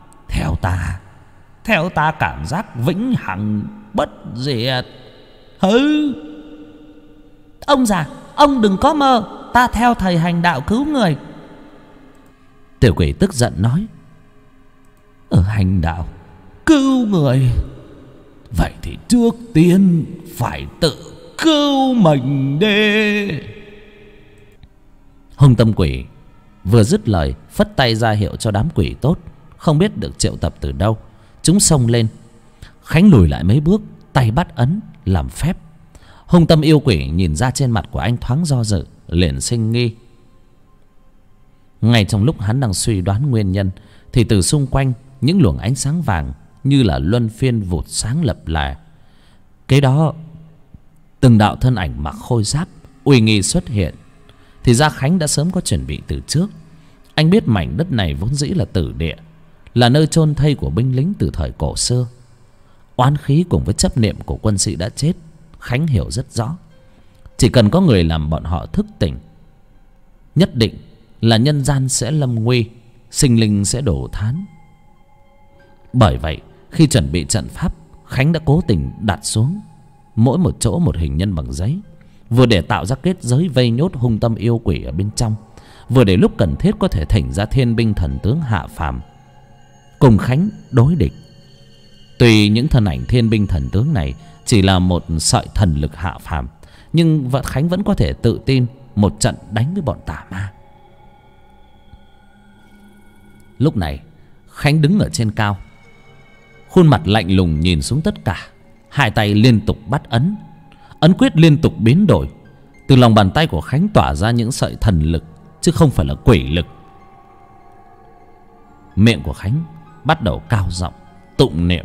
Theo ta cảm giác vĩnh hằng bất diệt. Hứ! Ông già, ông đừng có mơ, ta theo thầy hành đạo cứu người. Tiểu quỷ tức giận nói: Ở hành đạo cứu người, vậy thì trước tiên phải tự cứu mình đi. Hung Tâm Quỷ vừa dứt lời, phất tay ra hiệu cho đám quỷ tốt không biết được triệu tập từ đâu. Chúng xông lên. Khánh lùi lại mấy bước, tay bắt ấn làm phép. Hung Tâm yêu quỷ nhìn ra trên mặt của anh thoáng do dự, liền sinh nghi. Ngay trong lúc hắn đang suy đoán nguyên nhân, thì từ xung quanh những luồng ánh sáng vàng như là luân phiên vụt sáng lập lè. Kế đó từng đạo thân ảnh mặc khôi giáp uy nghi xuất hiện. Thì ra Khánh đã sớm có chuẩn bị từ trước. Anh biết mảnh đất này vốn dĩ là tử địa, là nơi chôn thây của binh lính từ thời cổ xưa. Oán khí cùng với chấp niệm của quân sĩ đã chết, Khánh hiểu rất rõ. Chỉ cần có người làm bọn họ thức tỉnh, nhất định là nhân gian sẽ lâm nguy, sinh linh sẽ đổ thán. Bởi vậy khi chuẩn bị trận pháp, Khánh đã cố tình đặt xuống mỗi một chỗ một hình nhân bằng giấy, vừa để tạo ra kết giới vây nhốt Hung Tâm yêu quỷ ở bên trong, vừa để lúc cần thiết có thể thỉnh ra thiên binh thần tướng hạ phàm cùng Khánh đối địch. Tuy những thân ảnh thiên binh thần tướng này chỉ là một sợi thần lực hạ phàm, nhưng Khánh vẫn có thể tự tin một trận đánh với bọn tà ma. Lúc này Khánh đứng ở trên cao, khuôn mặt lạnh lùng nhìn xuống tất cả. Hai tay liên tục bắt ấn, ấn quyết liên tục biến đổi. Từ lòng bàn tay của Khánh tỏa ra những sợi thần lực, chứ không phải là quỷ lực. Miệng của Khánh bắt đầu cao giọng tụng niệm: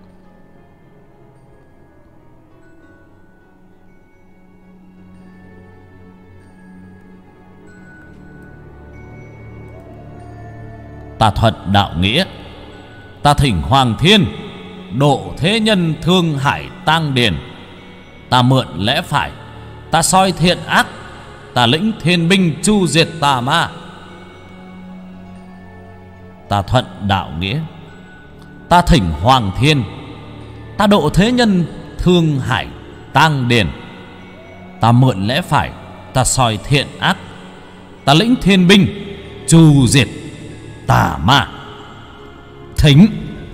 Ta thuận đạo nghĩa, ta thỉnh Hoàng Thiên độ thế nhân thương hải tang điền. Ta mượn lẽ phải, ta soi thiện ác, ta lĩnh thiên binh chu diệt tà ma. Ta thuận đạo nghĩa, ta thỉnh Hoàng Thiên, ta độ thế nhân thương hải tang điền. Ta mượn lẽ phải, ta soi thiện ác, ta lĩnh thiên binh chu diệt tà ma. Thính.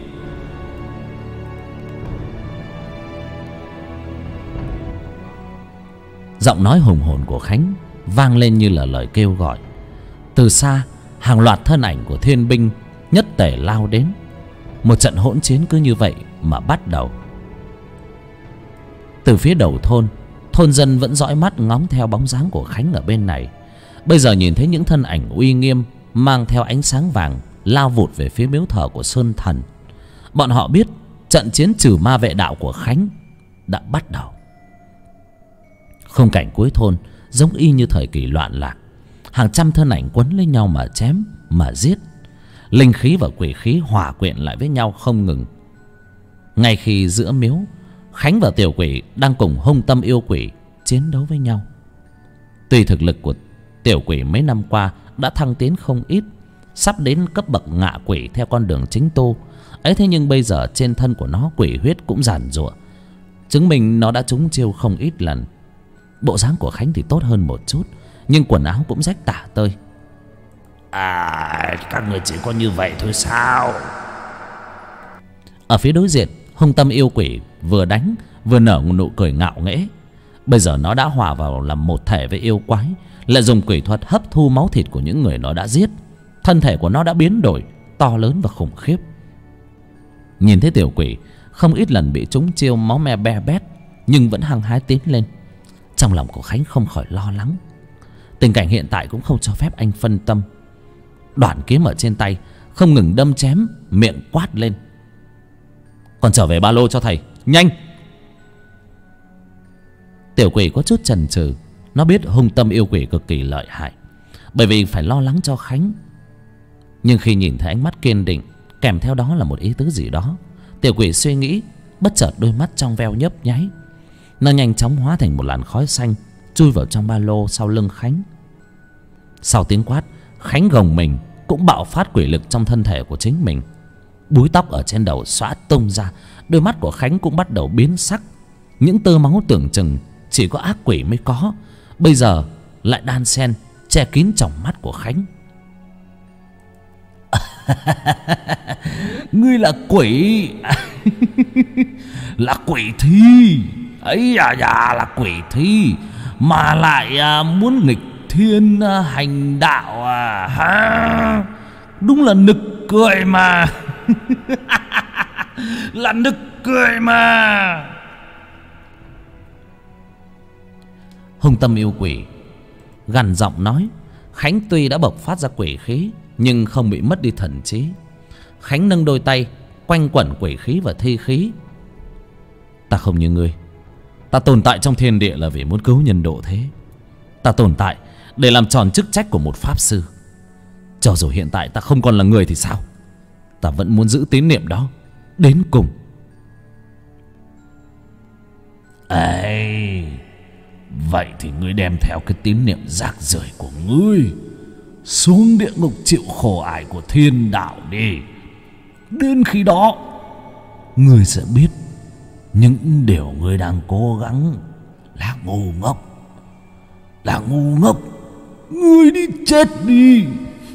Giọng nói hùng hồn của Khánh vang lên như là lời kêu gọi. Từ xa hàng loạt thân ảnh của thiên binh nhất tề lao đến. Một trận hỗn chiến cứ như vậy mà bắt đầu. Từ phía đầu thôn, thôn dân vẫn dõi mắt ngóng theo bóng dáng của Khánh ở bên này. Bây giờ nhìn thấy những thân ảnh uy nghiêm mang theo ánh sáng vàng lao vụt về phía miếu thờ của Sơn Thần, bọn họ biết trận chiến trừ ma vệ đạo của Khánh đã bắt đầu. Khung cảnh cuối thôn giống y như thời kỳ loạn lạc. Hàng trăm thân ảnh quấn lấy nhau mà chém, mà giết. Linh khí và quỷ khí hòa quyện lại với nhau không ngừng. Ngay khi giữa miếu, Khánh và tiểu quỷ đang cùng Hung Tâm yêu quỷ chiến đấu với nhau. Tuy thực lực của tiểu quỷ mấy năm qua đã thăng tiến không ít, sắp đến cấp bậc ngạ quỷ theo con đường chính tu ấy, thế nhưng bây giờ trên thân của nó quỷ huyết cũng giàn giụa, chứng minh nó đã trúng chiêu không ít lần. Bộ dáng của Khánh thì tốt hơn một chút, nhưng quần áo cũng rách tả tơi. À, các người chỉ có như vậy thôi sao? Ở phía đối diện, Hung Tâm yêu quỷ vừa đánh vừa nở một nụ cười ngạo nghễ. Bây giờ nó đã hòa vào làm một thể với yêu quái, lại dùng quỷ thuật hấp thu máu thịt của những người nó đã giết. Thân thể của nó đã biến đổi to lớn và khủng khiếp. Nhìn thấy tiểu quỷ không ít lần bị trúng chiêu máu me be bét, nhưng vẫn hăng hái tiến lên. Trong lòng của Khánh không khỏi lo lắng. Tình cảnh hiện tại cũng không cho phép anh phân tâm. Đoạn kiếm ở trên tay không ngừng đâm chém, miệng quát lên: "Còn trở về ba lô cho thầy, nhanh!" Tiểu quỷ có chút chần chừ. Nó biết Hung Tâm yêu quỷ cực kỳ lợi hại, bởi vì phải lo lắng cho Khánh. Nhưng khi nhìn thấy ánh mắt kiên định kèm theo đó là một ý tứ gì đó, Tiểu quỷ suy nghĩ, bất chợt đôi mắt trong veo nhấp nháy. Nó nhanh chóng hóa thành một làn khói xanh, chui vào trong ba lô sau lưng Khánh. Sau tiếng quát, Khánh gồng mình, cũng bạo phát quỷ lực trong thân thể của chính mình. Búi tóc ở trên đầu xõa tung ra, đôi mắt của Khánh cũng bắt đầu biến sắc. Những tơ máu tưởng chừng chỉ có ác quỷ mới có, bây giờ lại đan xen che kín tròng mắt của Khánh. Ngươi là quỷ. Là quỷ thi. Ấy à dạ, là quỷ thi mà lại muốn nghịch thiên hành đạo à ha. Đúng là nực cười mà. Là nực cười mà. Hung tâm yêu quỷ gằn giọng nói. Khánh tuy đã bộc phát ra quỷ khí nhưng không bị mất đi thần trí. Khánh nâng đôi tay quanh quẩn quỷ khí và thi khí. Ta không như ngươi. Ta tồn tại trong thiên địa là vì muốn cứu nhân độ thế. Ta tồn tại để làm tròn chức trách của một pháp sư. Cho dù hiện tại ta không còn là người thì sao, ta vẫn muốn giữ tín niệm đó đến cùng. Ê, vậy thì ngươi đem theo cái tín niệm rác rưởi của ngươi xuống địa ngục chịu khổ ải của thiên đạo đi. Đến khi đó ngươi sẽ biết những điều ngươi đang cố gắng là ngu ngốc. Là ngu ngốc. Ngươi đi chết đi.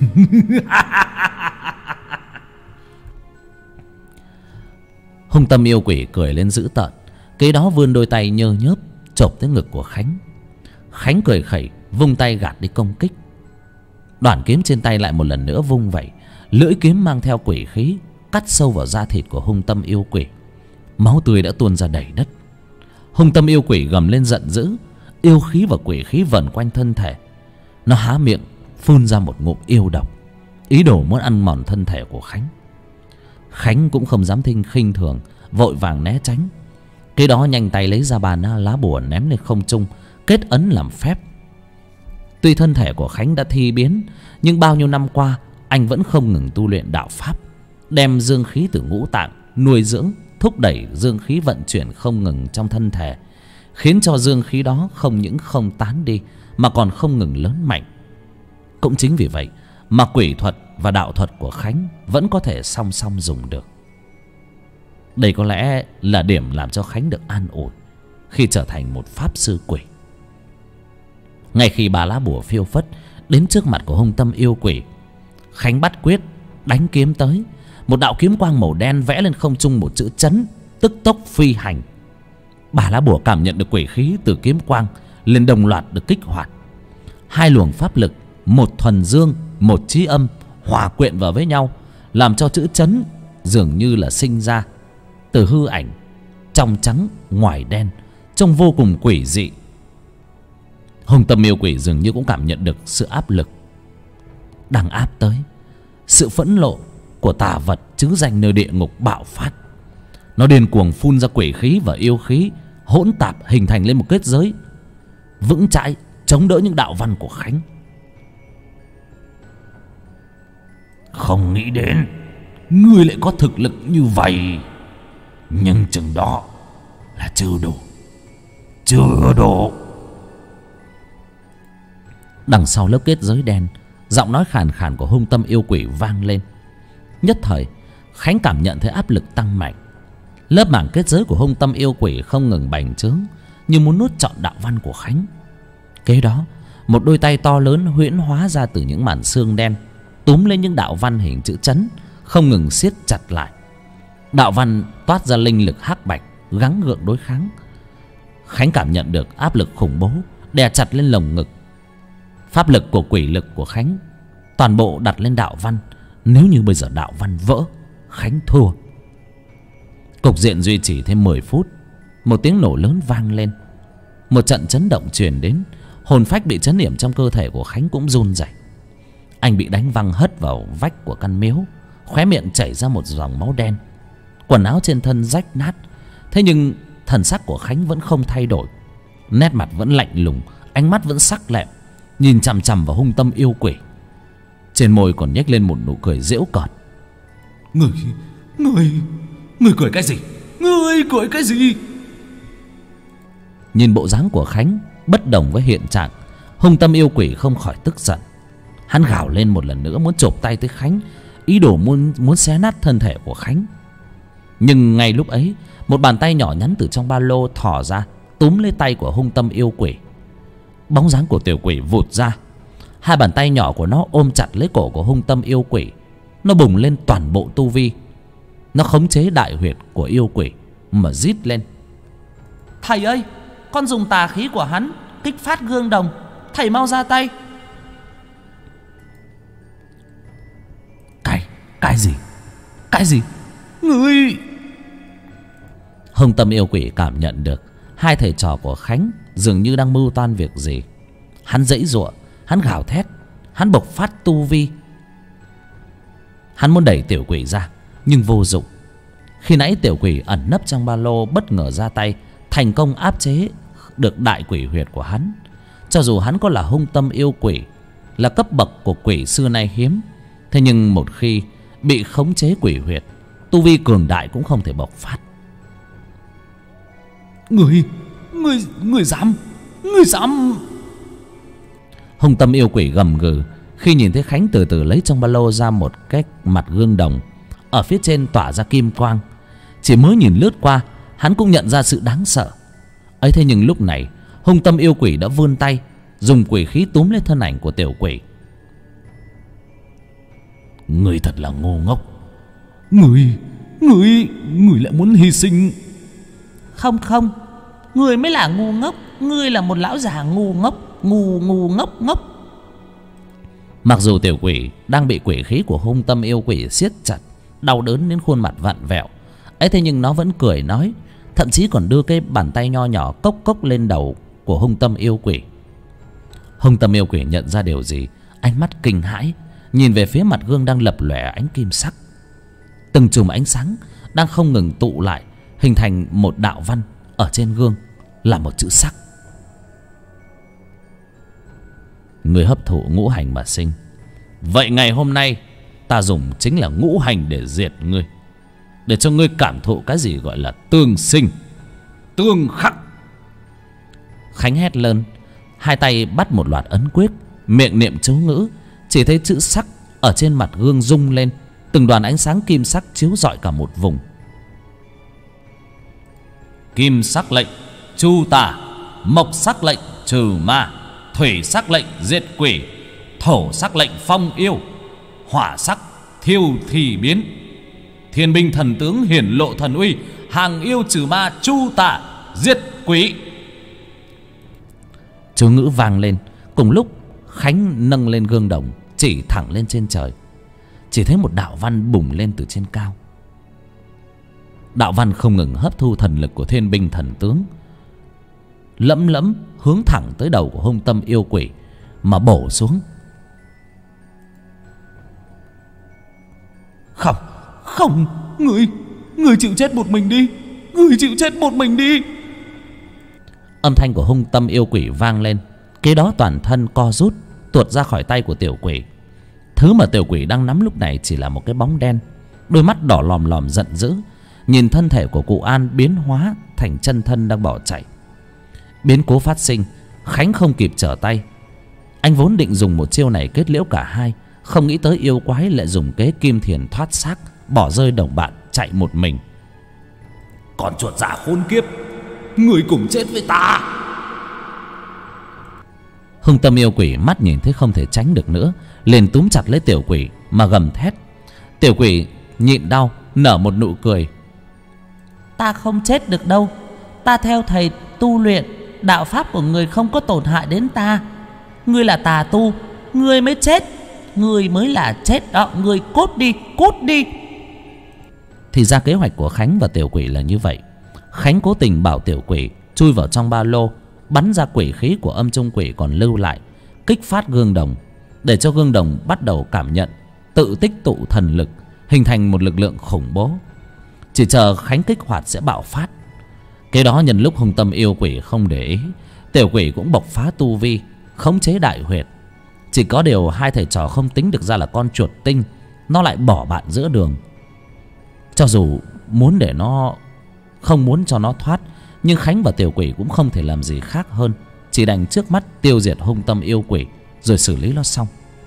Hung tâm yêu quỷ cười lên dữ tợn, kế đó vươn đôi tay nhơ nhớp chộp tới ngực của Khánh. Khánh cười khẩy vung tay gạt đi công kích. Đoạn kiếm trên tay lại một lần nữa vung vẩy, lưỡi kiếm mang theo quỷ khí cắt sâu vào da thịt của hung tâm yêu quỷ. Máu tươi đã tuôn ra đầy đất. Hung tâm yêu quỷ gầm lên giận dữ, yêu khí và quỷ khí vẩn quanh thân thể. Nó há miệng phun ra một ngụm yêu độc, ý đồ muốn ăn mòn thân thể của Khánh. Khánh cũng không dám khinh thường, vội vàng né tránh. Kế đó nhanh tay lấy ra bàn lá bùa ném lên không trung, kết ấn làm phép. Tuy thân thể của Khánh đã thi biến, nhưng bao nhiêu năm qua anh vẫn không ngừng tu luyện đạo pháp, đem dương khí từ ngũ tạng nuôi dưỡng, thúc đẩy dương khí vận chuyển không ngừng trong thân thể, khiến cho dương khí đó không những không tán đi mà còn không ngừng lớn mạnh. Cũng chính vì vậy mà quỷ thuật và đạo thuật của Khánh vẫn có thể song song dùng được. Đây có lẽ là điểm làm cho Khánh được an ủi khi trở thành một pháp sư quỷ. Ngay khi bà lá bùa phiêu phất đến trước mặt của hung tâm yêu quỷ, Khánh bắt quyết đánh kiếm tới. Một đạo kiếm quang màu đen vẽ lên không trung một chữ chấn, tức tốc phi hành. Bà lá bùa cảm nhận được quỷ khí từ kiếm quang liền đồng loạt được kích hoạt. Hai luồng pháp lực, một thuần dương, một trí âm, hòa quyện vào với nhau, làm cho chữ chấn dường như là sinh ra từ hư ảnh trong trắng ngoài đen, trông vô cùng quỷ dị. Hung tâm yêu quỷ dường như cũng cảm nhận được sự áp lực đang áp tới. Sự phẫn nộ của tà vật trứ danh nơi địa ngục bạo phát. Nó điên cuồng phun ra quỷ khí và yêu khí hỗn tạp, hình thành lên một kết giới vững chãi chống đỡ những đạo văn của Khánh. Không nghĩ đến ngươi lại có thực lực như vậy, nhưng chừng đó là chưa đủ. Chưa đủ. Đằng sau lớp kết giới đen, giọng nói khàn khàn của hung tâm yêu quỷ vang lên. Nhất thời Khánh cảm nhận thấy áp lực tăng mạnh. Lớp mảng kết giới của hung tâm yêu quỷ không ngừng bành trướng, như muốn nuốt trọn đạo văn của Khánh. Kế đó một đôi tay to lớn huyễn hóa ra từ những màn xương đen, túm lên những đạo văn hình chữ chấn, không ngừng siết chặt lại. Đạo văn toát ra linh lực hắc bạch, gắng gượng đối kháng. Khánh cảm nhận được áp lực khủng bố đè chặt lên lồng ngực. Pháp lực của quỷ lực của Khánh toàn bộ đặt lên đạo văn. Nếu như bây giờ đạo văn vỡ, Khánh thua. Cục diện duy trì thêm 10 phút. Một tiếng nổ lớn vang lên, một trận chấn động truyền đến. Hồn phách bị chấn yểm trong cơ thể của Khánh cũng run rẩy. Anh bị đánh văng hất vào vách của căn miếu, khóe miệng chảy ra một dòng máu đen. Quần áo trên thân rách nát. Thế nhưng thần sắc của Khánh vẫn không thay đổi. Nét mặt vẫn lạnh lùng, ánh mắt vẫn sắc lẹm, nhìn chằm chằm vào hung tâm yêu quỷ. Trên môi còn nhếch lên một nụ cười giễu cợt. Ngươi cười cái gì? Ngươi cười cái gì? Nhìn bộ dáng của Khánh bất đồng với hiện trạng, hung tâm yêu quỷ không khỏi tức giận. Hắn gào lên một lần nữa muốn chộp tay tới Khánh, ý đồ muốn xé nát thân thể của Khánh. Nhưng ngay lúc ấy, một bàn tay nhỏ nhắn từ trong ba lô thò ra, túm lấy tay của hung tâm yêu quỷ. Bóng dáng của tiểu quỷ vụt ra, hai bàn tay nhỏ của nó ôm chặt lấy cổ của hung tâm yêu quỷ. Nó bùng lên toàn bộ tu vi, nó khống chế đại huyệt của yêu quỷ mà rít lên: Thầy ơi, con dùng tà khí của hắn kích phát gương đồng, thầy mau ra tay. Cái gì? Ngươi! Hung tâm yêu quỷ cảm nhận được hai thầy trò của Khánh dường như đang mưu toan việc gì. Hắn giãy giụa, hắn gào thét, hắn bộc phát tu vi. Hắn muốn đẩy tiểu quỷ ra nhưng vô dụng. Khi nãy tiểu quỷ ẩn nấp trong ba lô bất ngờ ra tay, thành công áp chế được đại quỷ huyệt của hắn. Cho dù hắn có là hung tâm yêu quỷ, là cấp bậc của quỷ xưa nay hiếm, thế nhưng một khi bị khống chế quỷ huyệt, tu vi cường đại cũng không thể bộc phát. Ngươi dám! Hung tâm yêu quỷ gầm gừ khi nhìn thấy Khánh từ từ lấy trong ba lô ra một cái mặt gương đồng, ở phía trên tỏa ra kim quang. Chỉ mới nhìn lướt qua, hắn cũng nhận ra sự đáng sợ ấy. Thế nhưng lúc này, hung tâm yêu quỷ đã vươn tay, dùng quỷ khí túm lấy thân ảnh của tiểu quỷ. Ngươi thật là ngu ngốc. Ngươi lại muốn hy sinh. Không, ngươi mới là ngu ngốc. Ngươi là một lão già ngu ngốc. Ngu ngốc. Mặc dù tiểu quỷ đang bị quỷ khí của hung tâm yêu quỷ siết chặt, đau đớn đến khuôn mặt vặn vẹo ấy, thế nhưng nó vẫn cười nói, thậm chí còn đưa cái bàn tay nho nhỏ cốc lên đầu của hung tâm yêu quỷ. Hung tâm yêu quỷ nhận ra điều gì, ánh mắt kinh hãi nhìn về phía mặt gương đang lập lòe ánh kim sắc. Từng chùm ánh sáng đang không ngừng tụ lại, hình thành một đạo văn ở trên gương, là một chữ sắc. Người hấp thụ ngũ hành mà sinh, vậy ngày hôm nay ta dùng chính là ngũ hành để diệt ngươi, để cho ngươi cảm thụ cái gì gọi là tương sinh tương khắc. Khánh hét lên, hai tay bắt một loạt ấn quyết, miệng niệm chú ngữ. Chỉ thấy chữ sắc ở trên mặt gương rung lên, từng đoàn ánh sáng kim sắc chiếu rọi cả một vùng. Kim sắc lệnh chu tà, mộc sắc lệnh trừ ma, thủy sắc lệnh diệt quỷ, thổ sắc lệnh phong yêu, hỏa sắc thiêu thì biến. Thiên binh thần tướng hiển lộ thần uy, hàng yêu trừ ma, chu tà diệt quỷ. Chú ngữ vang lên, cùng lúc Khánh nâng lên gương đồng chỉ thẳng lên trên trời. Chỉ thấy một đạo văn bùng lên từ trên cao. Đạo văn không ngừng hấp thu thần lực của thiên binh thần tướng, lẫm hướng thẳng tới đầu của hung tâm yêu quỷ mà bổ xuống. Không, ngươi chịu chết một mình đi. Ngươi chịu chết một mình đi. Âm thanh của hung tâm yêu quỷ vang lên, kế đó toàn thân co rút, tuột ra khỏi tay của tiểu quỷ. Thứ mà tiểu quỷ đang nắm lúc này chỉ là một cái bóng đen. Đôi mắt đỏ lòm lòm giận dữ, nhìn thân thể của cụ An biến hóa thành chân thân đang bỏ chạy. Biến cố phát sinh, Khánh không kịp trở tay. Anh vốn định dùng một chiêu này kết liễu cả hai, không nghĩ tới yêu quái lại dùng kế kim thiền thoát xác, bỏ rơi đồng bạn chạy một mình. Còn chuột giả khốn kiếp, người cùng chết với ta. Hung tâm yêu quỷ mắt nhìn thấy không thể tránh được nữa, liền túm chặt lấy tiểu quỷ mà gầm thét. Tiểu quỷ nhịn đau nở một nụ cười. Ta không chết được đâu. Ta theo thầy tu luyện, đạo pháp của người không có tổn hại đến ta. Ngươi là tà tu, ngươi mới chết. Ngươi mới là chết đó. Ngươi cút đi. Thì ra kế hoạch của Khánh và tiểu quỷ là như vậy. Khánh cố tình bảo tiểu quỷ chui vào trong ba lô, bắn ra quỷ khí của âm trung quỷ còn lưu lại, kích phát gương đồng, để cho gương đồng bắt đầu cảm nhận, tự tích tụ thần lực, hình thành một lực lượng khủng bố. Chỉ chờ Khánh kích hoạt sẽ bạo phát. Cái đó nhân lúc hung tâm yêu quỷ không để ý, tiểu quỷ cũng bộc phá tu vi, khống chế đại huyệt. Chỉ có điều hai thầy trò không tính được ra là con chuột tinh nó lại bỏ bạn giữa đường. Cho dù muốn để nó không muốn cho nó thoát, nhưng Khánh và tiểu quỷ cũng không thể làm gì khác hơn, chỉ đành trước mắt tiêu diệt hung tâm yêu quỷ rồi xử lý nó xong.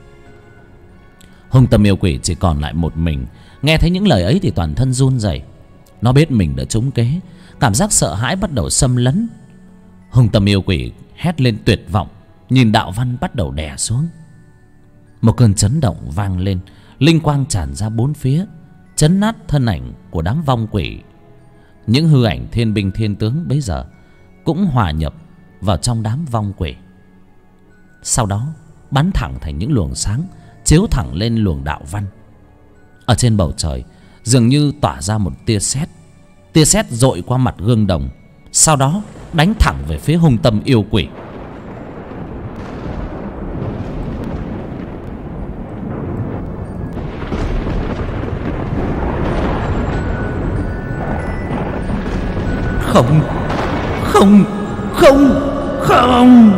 Hung tâm yêu quỷ chỉ còn lại một mình, nghe thấy những lời ấy thì toàn thân run rẩy. Nó biết mình đã trúng kế, cảm giác sợ hãi bắt đầu xâm lấn. Hung tâm yêu quỷ hét lên tuyệt vọng, nhìn đạo văn bắt đầu đè xuống. Một cơn chấn động vang lên, linh quang tràn ra bốn phía, chấn nát thân ảnh của đám vong quỷ. Những hư ảnh thiên binh thiên tướng bấy giờ cũng hòa nhập vào trong đám vong quỷ, sau đó bắn thẳng thành những luồng sáng chiếu thẳng lên luồng đạo văn. Ở trên bầu trời dường như tỏa ra một tia sét dội qua mặt gương đồng, sau đó đánh thẳng về phía hung tâm yêu quỷ. Không, không, không, không.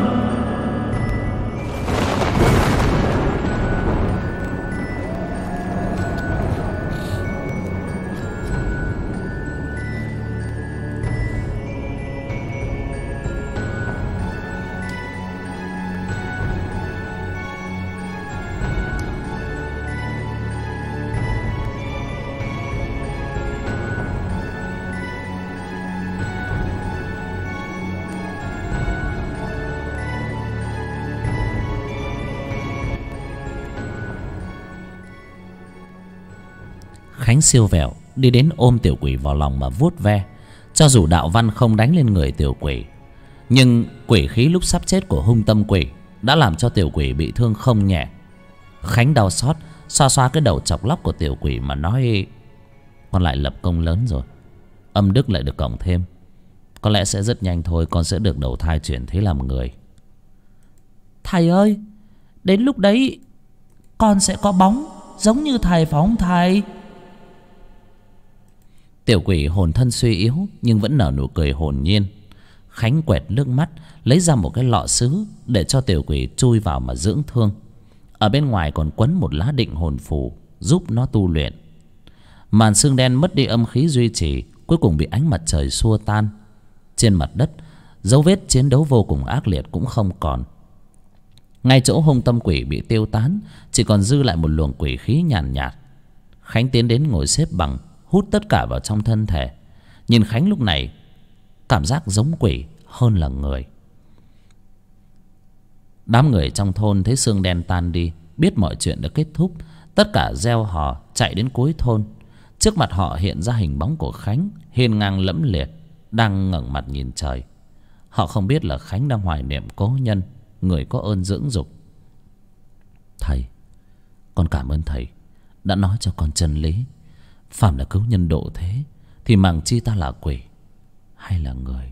Khánh siêu vẹo đi đến ôm tiểu quỷ vào lòng mà vuốt ve. Cho dù đạo văn không đánh lên người tiểu quỷ, nhưng quỷ khí lúc sắp chết của hung tâm quỷ đã làm cho tiểu quỷ bị thương không nhẹ. Khánh đau xót xoa xoa cái đầu chọc lóc của tiểu quỷ mà nói: con lại lập công lớn rồi, âm đức lại được cộng thêm, có lẽ sẽ rất nhanh thôi con sẽ được đầu thai chuyển thế làm người. Thầy ơi, đến lúc đấy con sẽ có bóng giống như thầy phải không thầy? Tiểu quỷ hồn thân suy yếu nhưng vẫn nở nụ cười hồn nhiên. Khánh quẹt nước mắt lấy ra một cái lọ sứ để cho tiểu quỷ chui vào mà dưỡng thương. Ở bên ngoài còn quấn một lá định hồn phù giúp nó tu luyện. Màn sương đen mất đi âm khí duy trì, cuối cùng bị ánh mặt trời xua tan. Trên mặt đất, dấu vết chiến đấu vô cùng ác liệt cũng không còn. Ngay chỗ hung tâm quỷ bị tiêu tán, chỉ còn dư lại một luồng quỷ khí nhàn nhạt. Khánh tiến đến ngồi xếp bằng, hút tất cả vào trong thân thể. Nhìn Khánh lúc này cảm giác giống quỷ hơn là người. Đám người trong thôn thấy sương đen tan đi, biết mọi chuyện đã kết thúc, tất cả reo hò chạy đến cuối thôn. Trước mặt họ hiện ra hình bóng của Khánh, hiên ngang lẫm liệt, đang ngẩng mặt nhìn trời. Họ không biết là Khánh đang hoài niệm cố nhân, người có ơn dưỡng dục. Thầy, con cảm ơn thầy đã nói cho con chân lý. Phàm là cứu nhân độ thế thì màng chi ta là quỷ hay là người.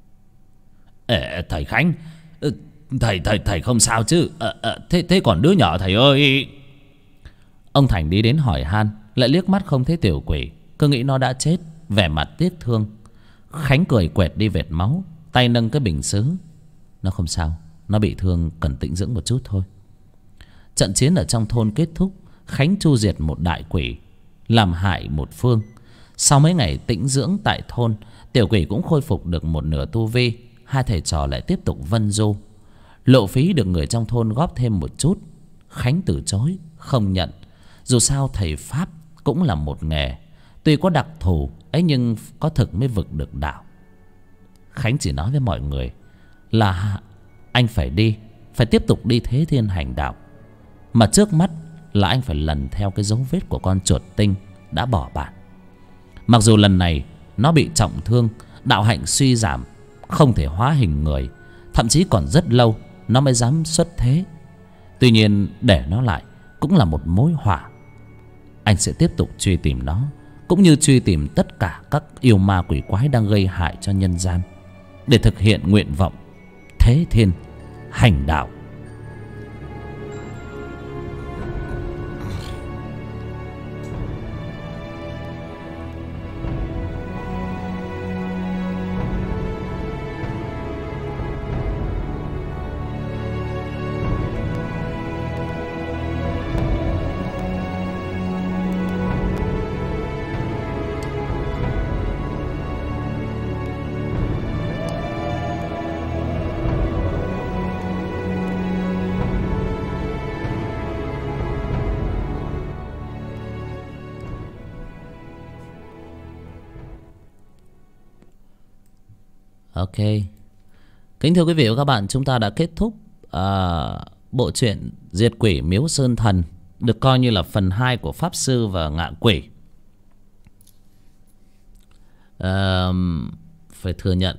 Thầy Khánh, thầy không sao chứ? Thế còn đứa nhỏ thầy ơi? Ông Thành đi đến hỏi han, lại liếc mắt không thấy tiểu quỷ, cứ nghĩ nó đã chết, vẻ mặt tiếc thương. Khánh cười quẹt đi vệt máu, tay nâng cái bình sứ. Nó không sao, nó bị thương cần tĩnh dưỡng một chút thôi. Trận chiến ở trong thôn kết thúc. Khánh chu diệt một đại quỷ, làm hại một phương. Sau mấy ngày tĩnh dưỡng tại thôn, tiểu quỷ cũng khôi phục được một nửa tu vi. Hai thầy trò lại tiếp tục vân du. Lộ phí được người trong thôn góp thêm một chút. Khánh từ chối không nhận. Dù sao thầy pháp cũng là một nghề, tuy có đặc thù ấy nhưng có thực mới vực được đạo. Khánh chỉ nói với mọi người là anh phải đi, phải tiếp tục đi thế thiên hành đạo, mà trước mắt là anh phải lần theo cái dấu vết của con chuột tinh đã bỏ bạn. Mặc dù lần này nó bị trọng thương, đạo hạnh suy giảm, không thể hóa hình người, thậm chí còn rất lâu nó mới dám xuất thế. Tuy nhiên để nó lại cũng là một mối họa. Anh sẽ tiếp tục truy tìm nó, cũng như truy tìm tất cả các yêu ma quỷ quái đang gây hại cho nhân gian, để thực hiện nguyện vọng thế thiên hành đạo. Ok. Kính thưa quý vị và các bạn, chúng ta đã kết thúc bộ truyện Diệt Quỷ Miếu Sơn Thần, được coi như là phần 2 của Pháp Sư và Ngạ Quỷ. Phải thừa nhận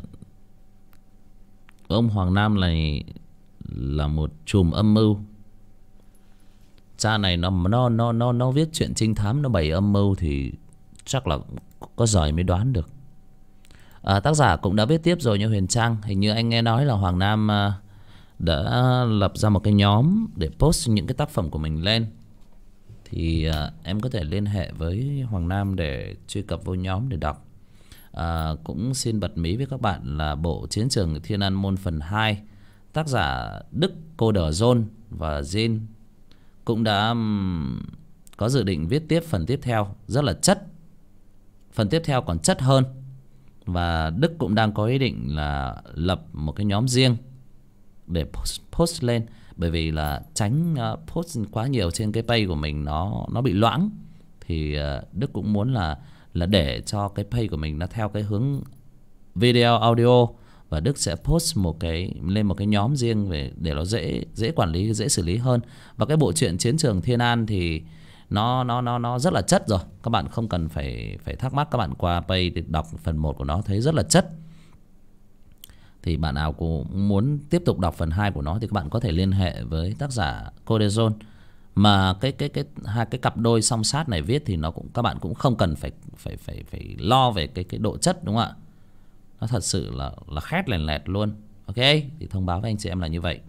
ông Hoàng Nam này là một chùm âm mưu. Cha này nó viết chuyện trinh thám, nó bày âm mưu thì chắc là có giỏi mới đoán được. Tác giả cũng đã viết tiếp rồi như Huyền Trang. Hình như anh nghe nói là Hoàng Nam đã lập ra một cái nhóm để post những cái tác phẩm của mình lên. Thì em có thể liên hệ với Hoàng Nam để truy cập vô nhóm để đọc. Cũng xin bật mí với các bạn là bộ Chiến trường Thiên An Môn phần 2, tác giả Đức Cô Đờ Dôn và Jin cũng đã có dự định viết tiếp phần tiếp theo rất là chất. Phần tiếp theo còn chất hơn. Và Đức cũng đang có ý định là lập một cái nhóm riêng để post lên. Bởi vì là tránh post quá nhiều trên cái page của mình nó bị loãng. Thì Đức cũng muốn là để cho cái page của mình nó theo cái hướng video audio. Và Đức sẽ post lên một cái nhóm riêng để nó dễ quản lý, dễ xử lý hơn. Và cái bộ truyện Chiến trường Thiên An thì nó rất là chất rồi. Các bạn không cần phải thắc mắc, các bạn qua page để đọc phần 1 của nó thấy rất là chất. Thì bạn nào cũng muốn tiếp tục đọc phần 2 của nó thì các bạn có thể liên hệ với tác giả Codezone. Mà hai cái cặp đôi song sát này viết thì các bạn cũng không cần phải lo về cái độ chất, đúng không ạ? Nó thật sự là khét lèn lẹt luôn. Ok, thì thông báo với anh chị em là như vậy.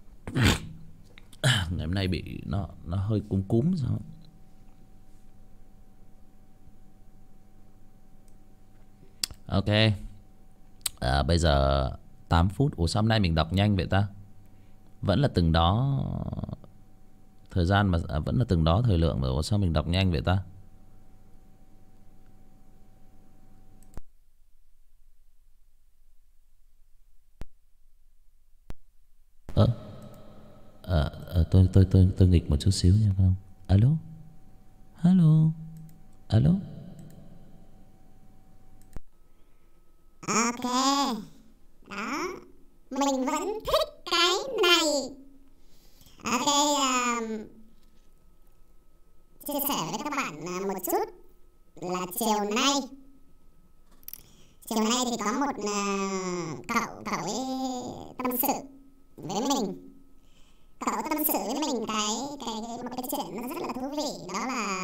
Ngày hôm nay bị nó hơi cúm sao? Ok. Bây giờ 8 phút. Ủa sao hôm nay mình đọc nhanh vậy ta? Vẫn là từng đó thời gian mà vẫn là từng đó thời lượng mà. Ủa sao mình đọc nhanh vậy ta? Tôi nghịch một chút xíu nha không? Alo? Alo? Alo? Ok. Đó. Mình vẫn thích cái này. Ok, chia sẻ với các bạn một chút là chiều nay thì có một cậu ấy tâm sự với mình. Cậu tâm sự với mình một cái chuyện nó rất là thú vị. Đó là: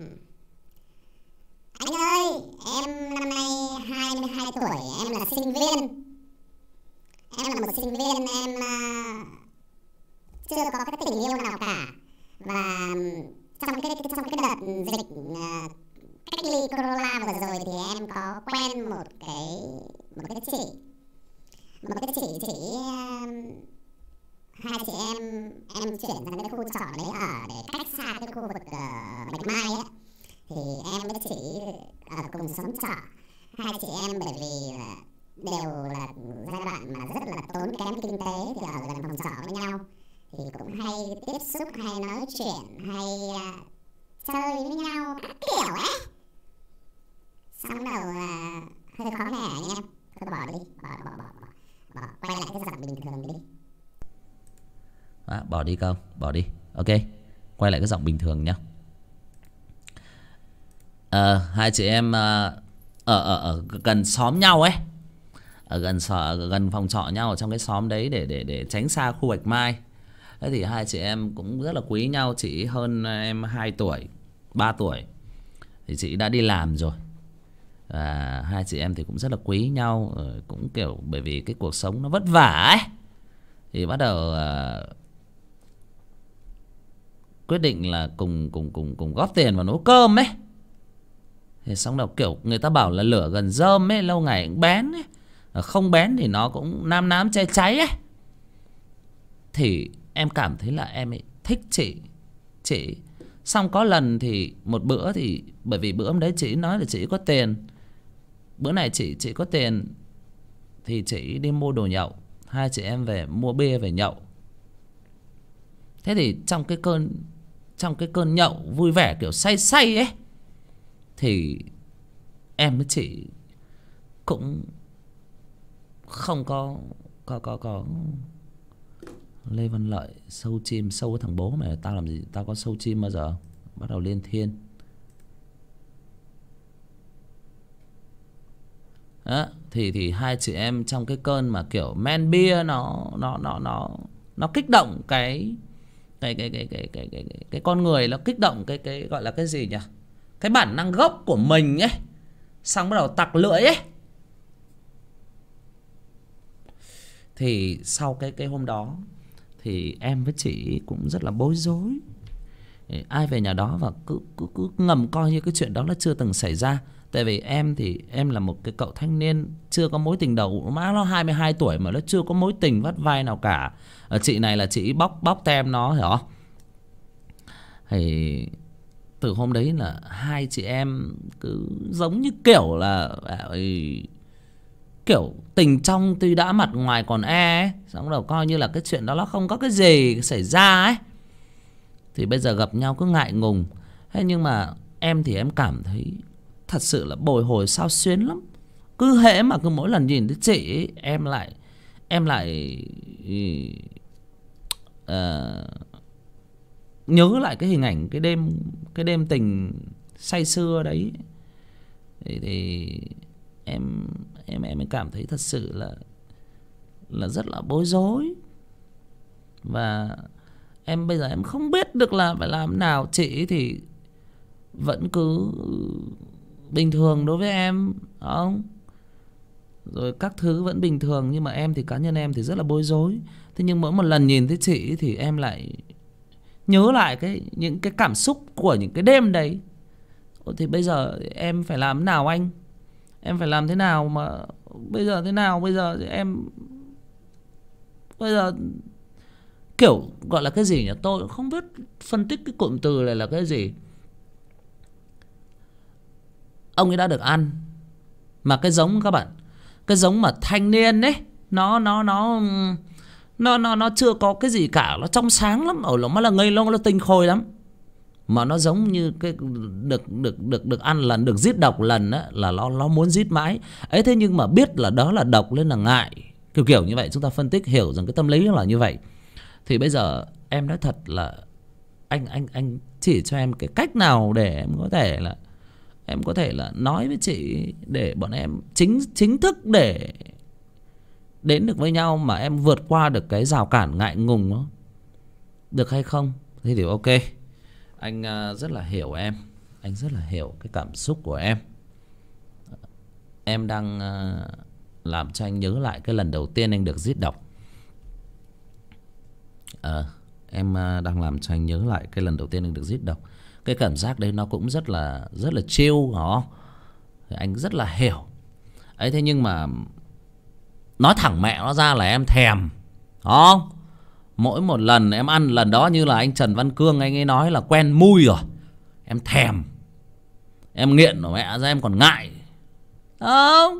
anh ơi, em năm nay 22 tuổi, em là sinh viên. Em là một sinh viên, em chưa có cái tình yêu nào cả. Và trong cái đợt dịch cách ly corona vừa rồi thì em có quen một cái chị hai chị em chuyển sang cái khu trọ đấy ở để cách xa cái khu vực Bạch Mai ấy. Thì em với chị ở cùng sống trọ. Hai chị em bởi vì đều là giai đoạn mà rất là tốn kém kinh tế thì ở gần phòng trọ với nhau thì cũng hay tiếp xúc, hay nói chuyện, hay chơi với nhau các kiểu ấy. Xong đầu hơi khó nè anh em, thôi bỏ đi, bỏ quay lại cái giọng bình thường đi. Bỏ đi không? Bỏ đi. Ok, quay lại cái giọng bình thường nhá. Hai chị em ở gần xóm nhau ấy, ở gần phòng trọ nhau ở trong cái xóm đấy để tránh xa khu Bạch Mai. Thế thì hai chị em cũng rất là quý nhau. Chị hơn em 2 tuổi 3 tuổi thì chị đã đi làm rồi. Hai chị em thì cũng rất là quý nhau. Cũng kiểu bởi vì cái cuộc sống nó vất vả ấy thì bắt đầu quyết định là cùng góp tiền vào nấu cơm ấy. Thì xong đầu kiểu người ta bảo là lửa gần rơm ấy, lâu ngày cũng bén ấy. Không bén thì nó cũng nám cháy cháy ấy. Thì em cảm thấy là em ấy thích chị. Xong có lần thì một bữa thì bởi vì bữa hôm đấy chị nói là chị có tiền, bữa này chị có tiền thì chị đi mua đồ nhậu. Hai chị em về mua bia về nhậu. Thế thì trong cái cơn nhậu vui vẻ kiểu say ấy thì em với chị cũng không có Lê Văn Lợi sâu chim, sâu cái thằng bố mày, tao làm gì, tao có sâu chim bao giờ. Bắt đầu lên thiên. Đó, thì hai chị em trong cái cơn mà kiểu men bia nó kích động cái con người, nó kích động cái gọi là cái gì nhỉ, cái bản năng gốc của mình ấy, xong bắt đầu tặc lưỡi ấy. Thì sau cái hôm đó thì em với chị cũng rất là bối rối. Ai về nhà đó và cứ ngầm coi như cái chuyện đó là chưa từng xảy ra. Tại vì em thì em là một cái cậu thanh niên chưa có mối tình đầu. Má nó 22 tuổi mà nó chưa có mối tình vắt vai nào cả. Chị này là chị bóc tem nó, hiểu không? Thì từ hôm đấy là hai chị em cứ giống như kiểu là kiểu tình trong tuy đã mặt ngoài còn ấy. Xong đầu coi như là cái chuyện đó nó không có cái gì xảy ra ấy. Thì bây giờ gặp nhau cứ ngại ngùng. Thế nhưng mà em thì em cảm thấy thật sự là bồi hồi xao xuyến lắm. Cứ hễ mà cứ mỗi lần nhìn thấy chị ấy, em lại nhớ lại cái hình ảnh cái đêm tình say sưa đấy. Thì em cảm thấy thật sự là rất là bối rối. Và em bây giờ em không biết được là phải làm nào. Chị thì vẫn cứ bình thường đối với em, không? Rồi các thứ vẫn bình thường. Nhưng mà em thì cá nhân em thì rất là bối rối. Thế nhưng mỗi một lần nhìn thấy chị thì em lại nhớ lại những cái cảm xúc của những cái đêm đấy. Thì bây giờ em phải làm thế nào anh? Em phải làm thế nào mà bây giờ thế nào? Bây giờ em bây giờ kiểu gọi là cái gì nhỉ? Tôi không biết phân tích cái cụm từ này là cái gì. Ông ấy đã được ăn. Mà cái giống các bạn, cái giống mà thanh niên ấy, nó chưa có cái gì cả, nó trong sáng lắm, ở nó là ngây lông, nó tinh khôi lắm. Mà nó giống như cái được ăn lần, được giết độc lần á, là nó muốn giết mãi ấy. Thế nhưng mà biết là đó là độc nên là ngại, kiểu như vậy. Chúng ta phân tích hiểu rằng cái tâm lý là như vậy. Thì bây giờ em nói thật là anh chỉ cho em cái cách nào để em có thể là nói với chị để bọn em chính thức để đến được với nhau, mà em vượt qua được cái rào cản ngại ngùng đó, được hay không? Thế thì ok. Anh rất là hiểu em. Anh rất là hiểu cái cảm xúc của em. Em đang làm cho anh nhớ lại cái lần đầu tiên anh được giết độc. Em đang làm cho anh nhớ lại cái lần đầu tiên anh được giết độc. Cái cảm giác đấy nó cũng rất là chill, hả? Anh rất là hiểu ấy. Thế nhưng mà nói thẳng mẹ nó ra là em thèm, không? Mỗi một lần em ăn lần đó như là anh Trần Văn Cương anh ấy nói là quen mùi rồi. Em thèm, em nghiện của mẹ ra, em còn ngại, không?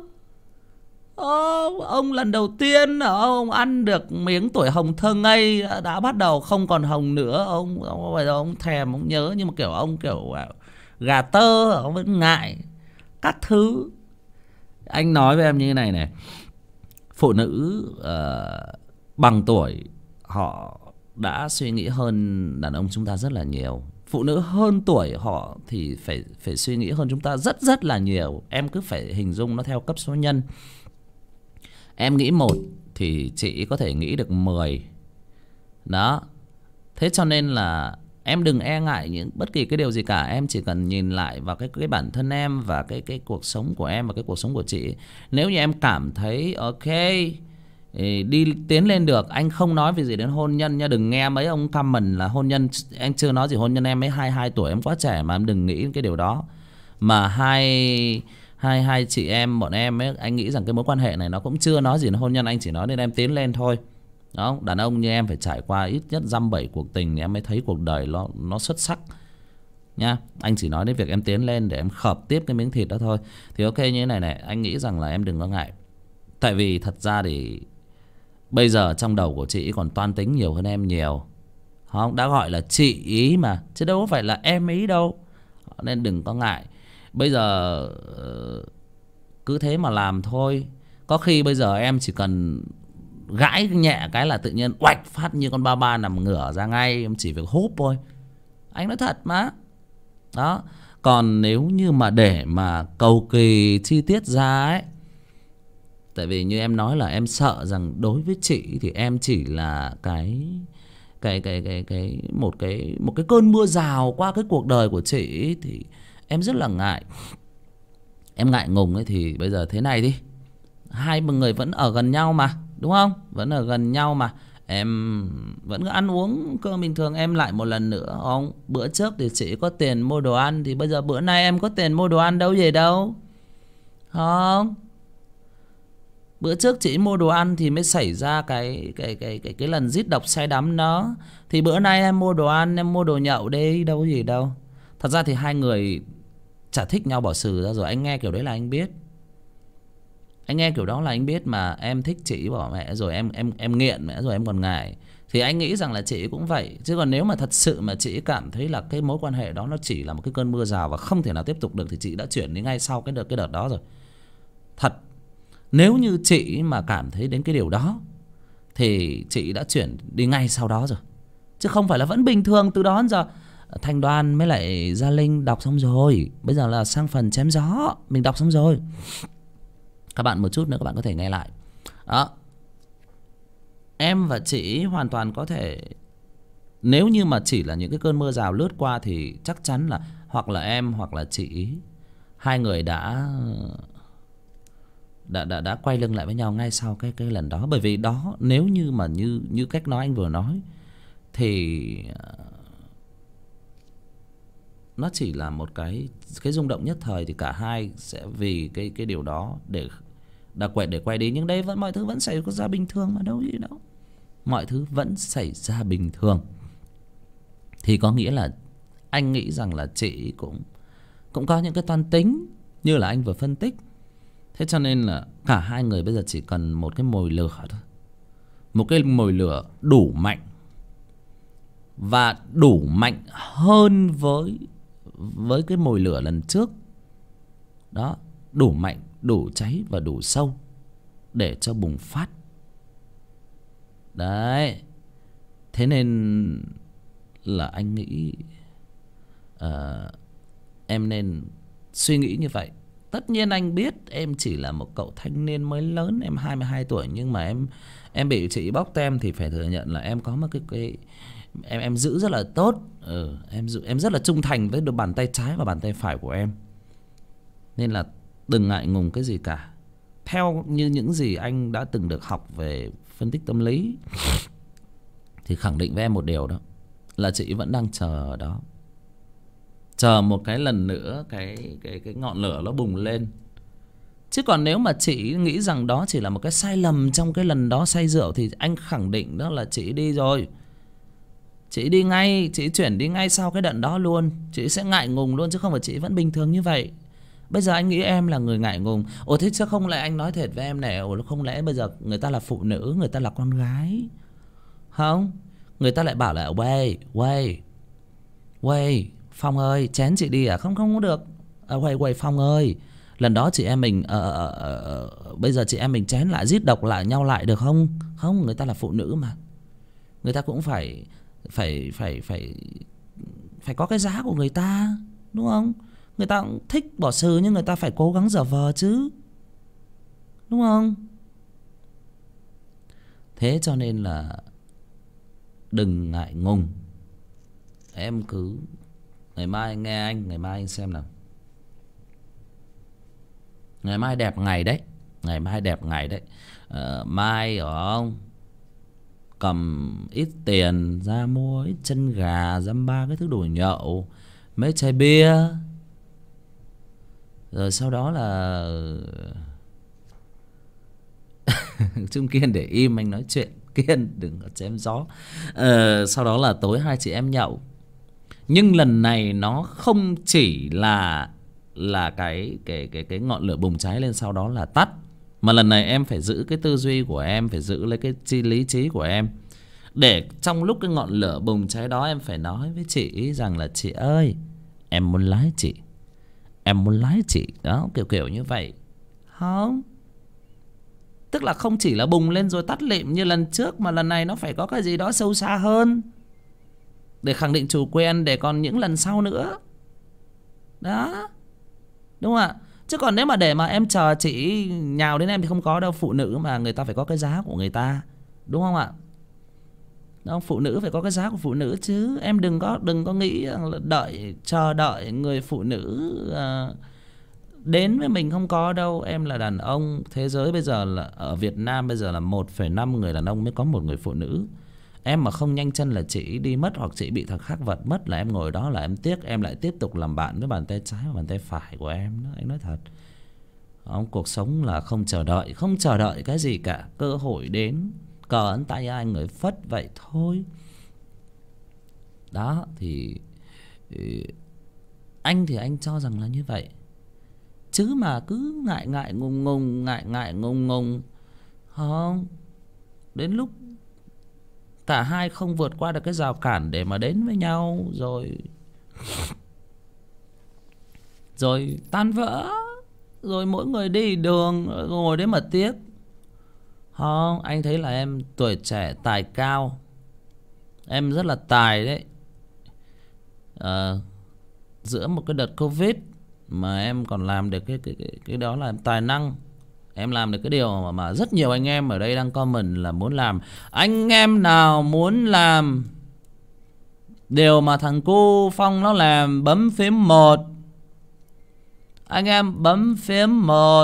Ông lần đầu tiên ông ăn được miếng tuổi hồng thơ ngây đã bắt đầu không còn hồng nữa. Ông thèm, ông nhớ, nhưng mà kiểu ông kiểu gà tơ, ông vẫn ngại các thứ. Anh nói với em như thế này này. Phụ nữ bằng tuổi họ đã suy nghĩ hơn đàn ông chúng ta rất là nhiều. Phụ nữ hơn tuổi họ thì phải suy nghĩ hơn chúng ta rất là nhiều. Em cứ phải hình dung nó theo cấp số nhân. Em nghĩ 1 thì chị có thể nghĩ được 10. Đó. Thế cho nên là em đừng e ngại những bất kỳ cái điều gì cả. Em chỉ cần nhìn lại vào cái bản thân em và cái cuộc sống của em và cái cuộc sống của chị. Nếu như em cảm thấy ok, đi tiến lên được. Anh không nói về gì đến hôn nhân nha. Đừng nghe mấy ông comment là hôn nhân. Anh chưa nói gì hôn nhân. Em mới 22 tuổi, em quá trẻ mà em đừng nghĩ cái điều đó. Mà hai chị em, bọn em ấy, anh nghĩ rằng cái mối quan hệ này nó cũng chưa nói gì đến hôn nhân. Anh chỉ nói nên em tiến lên thôi. Đó, đàn ông như em phải trải qua ít nhất dăm 7 cuộc tình em mới thấy cuộc đời nó xuất sắc nha. Anh chỉ nói đến việc em tiến lên để em khợp tiếp cái miếng thịt đó thôi. Thì ok, như thế này này, anh nghĩ rằng là em đừng có ngại. Tại vì thật ra thì bây giờ trong đầu của chị còn toan tính nhiều hơn em nhiều, không? Đã gọi là chị ý mà, chứ đâu có phải là em ý đâu. Nên đừng có ngại. Bây giờ cứ thế mà làm thôi. Có khi bây giờ em chỉ cần gãi nhẹ cái là tự nhiên oạch phát như con ba ba nằm ngửa ra ngay. Em chỉ việc húp thôi. Anh nói thật mà. Đó. Còn nếu như mà để mà cầu kỳ chi tiết ra ấy, tại vì như em nói là em sợ rằng đối với chị thì em chỉ là một cái cơn mưa rào qua cái cuộc đời của chị ấy, thì em rất là ngại. Em ngại ngùng ấy thì bây giờ thế này đi. Hai người vẫn ở gần nhau mà, đúng không? Vẫn ở gần nhau mà. Em vẫn ăn uống cơm bình thường. Em lại một lần nữa không? Bữa trước thì chị có tiền mua đồ ăn, thì bây giờ bữa nay em có tiền mua đồ ăn đâu về đâu. Không? Bữa trước chị mua đồ ăn thì mới xảy ra cái lần rít độc say đắm đó. Thì bữa nay em mua đồ ăn, em mua đồ nhậu đi, đâu có gì đâu. Thật ra thì hai người chả thích nhau bỏ xử ra rồi. Anh nghe kiểu đấy là anh biết. Anh nghe kiểu đó là anh biết mà. Em thích chị bỏ mẹ rồi, em nghiện mẹ rồi em còn ngại. Thì anh nghĩ rằng là chị cũng vậy. Chứ còn nếu mà thật sự mà chị cảm thấy là cái mối quan hệ đó nó chỉ là một cái cơn mưa rào và không thể nào tiếp tục được, thì chị đã chuyển đi ngay sau cái đợt đó rồi. Thật. Nếu như chị mà cảm thấy đến cái điều đó thì chị đã chuyển đi ngay sau đó rồi. Chứ không phải là vẫn bình thường từ đó đến giờ. Thanh Đoan mới lại Gia Linh đọc xong rồi. Bây giờ là sang phần chém gió. Mình đọc xong rồi. Các bạn một chút nữa các bạn có thể nghe lại. Đó. Em và chị hoàn toàn có thể, nếu như mà chỉ là những cái cơn mưa rào lướt qua thì chắc chắn là hoặc là em hoặc là chị, hai người đã quay lưng lại với nhau ngay sau cái lần đó. Bởi vì đó, nếu như mà như cách nói anh vừa nói thì nó chỉ là một cái rung động nhất thời, thì cả hai sẽ vì cái điều đó để quay đi. Nhưng đây vẫn mọi thứ vẫn xảy ra bình thường mà, đâu gì đâu. Mọi thứ vẫn xảy ra bình thường. Thì có nghĩa là anh nghĩ rằng là chị cũng có những cái toan tính như là anh vừa phân tích. Thế cho nên là cả hai người bây giờ chỉ cần một cái mồi lửa thôi. Một cái mồi lửa đủ mạnh. Và đủ mạnh hơn với cái mồi lửa lần trước. Đó, đủ mạnh, đủ cháy và đủ sâu để cho bùng phát. Đấy. Thế nên là anh nghĩ em nên suy nghĩ như vậy. Tất nhiên anh biết em chỉ là một cậu thanh niên mới lớn, em 22 tuổi, nhưng mà em bị chị bóc tem thì phải thừa nhận là em có một cái em giữ rất là tốt. Em rất là trung thành với đôi bàn tay trái và bàn tay phải của em. Nên là đừng ngại ngùng cái gì cả. Theo như những gì anh đã từng được học về phân tích tâm lý thì khẳng định với em một điều đó, là chị vẫn đang chờ ở đó. Chờ một cái lần nữa cái ngọn lửa nó bùng lên. Chứ còn nếu mà chị nghĩ rằng đó chỉ là một cái sai lầm trong cái lần đó say rượu thì anh khẳng định đó là chị đi rồi. Chị đi ngay, chị chuyển đi ngay sau cái đợt đó luôn. Chị sẽ ngại ngùng luôn, chứ không phải chị vẫn bình thường như vậy. Bây giờ anh nghĩ em là người ngại ngùng. Ồ thế chứ không lẽ anh nói thiệt với em này, ồ không lẽ bây giờ người ta là phụ nữ, người ta là con gái, không? Người ta lại bảo là Quay Phong ơi, chén chị đi à? Không có được. Quay Phong ơi, lần đó chị em mình bây giờ chị em mình chén lại, rít độc lại nhau lại được không? Không, người ta là phụ nữ mà. Người ta cũng phải có cái giá của người ta, đúng không? Người ta cũng thích bỏ sừ nhưng người ta phải cố gắng giả vờ chứ, đúng không? Thế cho nên là đừng ngại ngùng. Em cứ ngày mai nghe anh, ngày mai anh xem nào. Ngày mai đẹp ngày đấy. Ngày mai đẹp ngày đấy. Mai ở không cầm ít tiền ra mua ít chân gà, dăm ba cái thứ đồ nhậu, mấy chai bia. Rồi sau đó là Trung Kiên để im, anh nói chuyện. Kiên đừng có chém gió. Sau đó là tối hai chị em nhậu. Nhưng lần này nó không chỉ là cái ngọn lửa bùng cháy lên sau đó là tắt, mà lần này em phải giữ cái tư duy của em, phải giữ lấy cái lý trí của em, để trong lúc cái ngọn lửa bùng cháy đó em phải nói với chị rằng là chị ơi, em muốn lái chị, em muốn lái chị đó, kiểu như vậy. Không, Tức là không chỉ là bùng lên rồi tắt lịm như lần trước, mà lần này nó phải có cái gì đó sâu xa hơn để khẳng định chủ quyền, để còn những lần sau nữa. Đó, đúng không ạ? Chứ còn nếu mà để mà em chờ chị nhào đến em thì không có đâu. Phụ nữ mà, người ta phải có cái giá của người ta, đúng không ạ? Đó, phụ nữ phải có cái giá của phụ nữ chứ. Em đừng có nghĩ là chờ đợi người phụ nữ đến với mình, không có đâu. Em là đàn ông. Thế giới bây giờ là, ở Việt Nam bây giờ là 1,5 người đàn ông mới có một người phụ nữ. Em mà không nhanh chân là chị đi mất, hoặc chị bị thằng khác vật mất, là em ngồi đó là em tiếc. Em lại tiếp tục làm bạn với bàn tay trái và bàn tay phải của em đó. Anh nói thật. Cuộc sống là không chờ đợi. Không chờ đợi cái gì cả. Cơ hội đến, cờ ấn tay ai người phất vậy thôi. Đó thì anh thì anh cho rằng là như vậy. Chứ mà cứ ngại ngùng ngùng không, đến lúc cả hai không vượt qua được cái rào cản để mà đến với nhau rồi tan vỡ, rồi mỗi người đi đường, ngồi đấy mà tiếc. Không, anh thấy là em tuổi trẻ tài cao, em rất là tài đấy. Giữa một cái đợt Covid mà em còn làm được cái đó là em tài năng. Em làm được cái điều mà rất nhiều anh em ở đây đang comment là muốn làm. Anh em nào muốn làm điều mà thằng Cu Phong nó làm, bấm phím 1. Anh em bấm phím 1.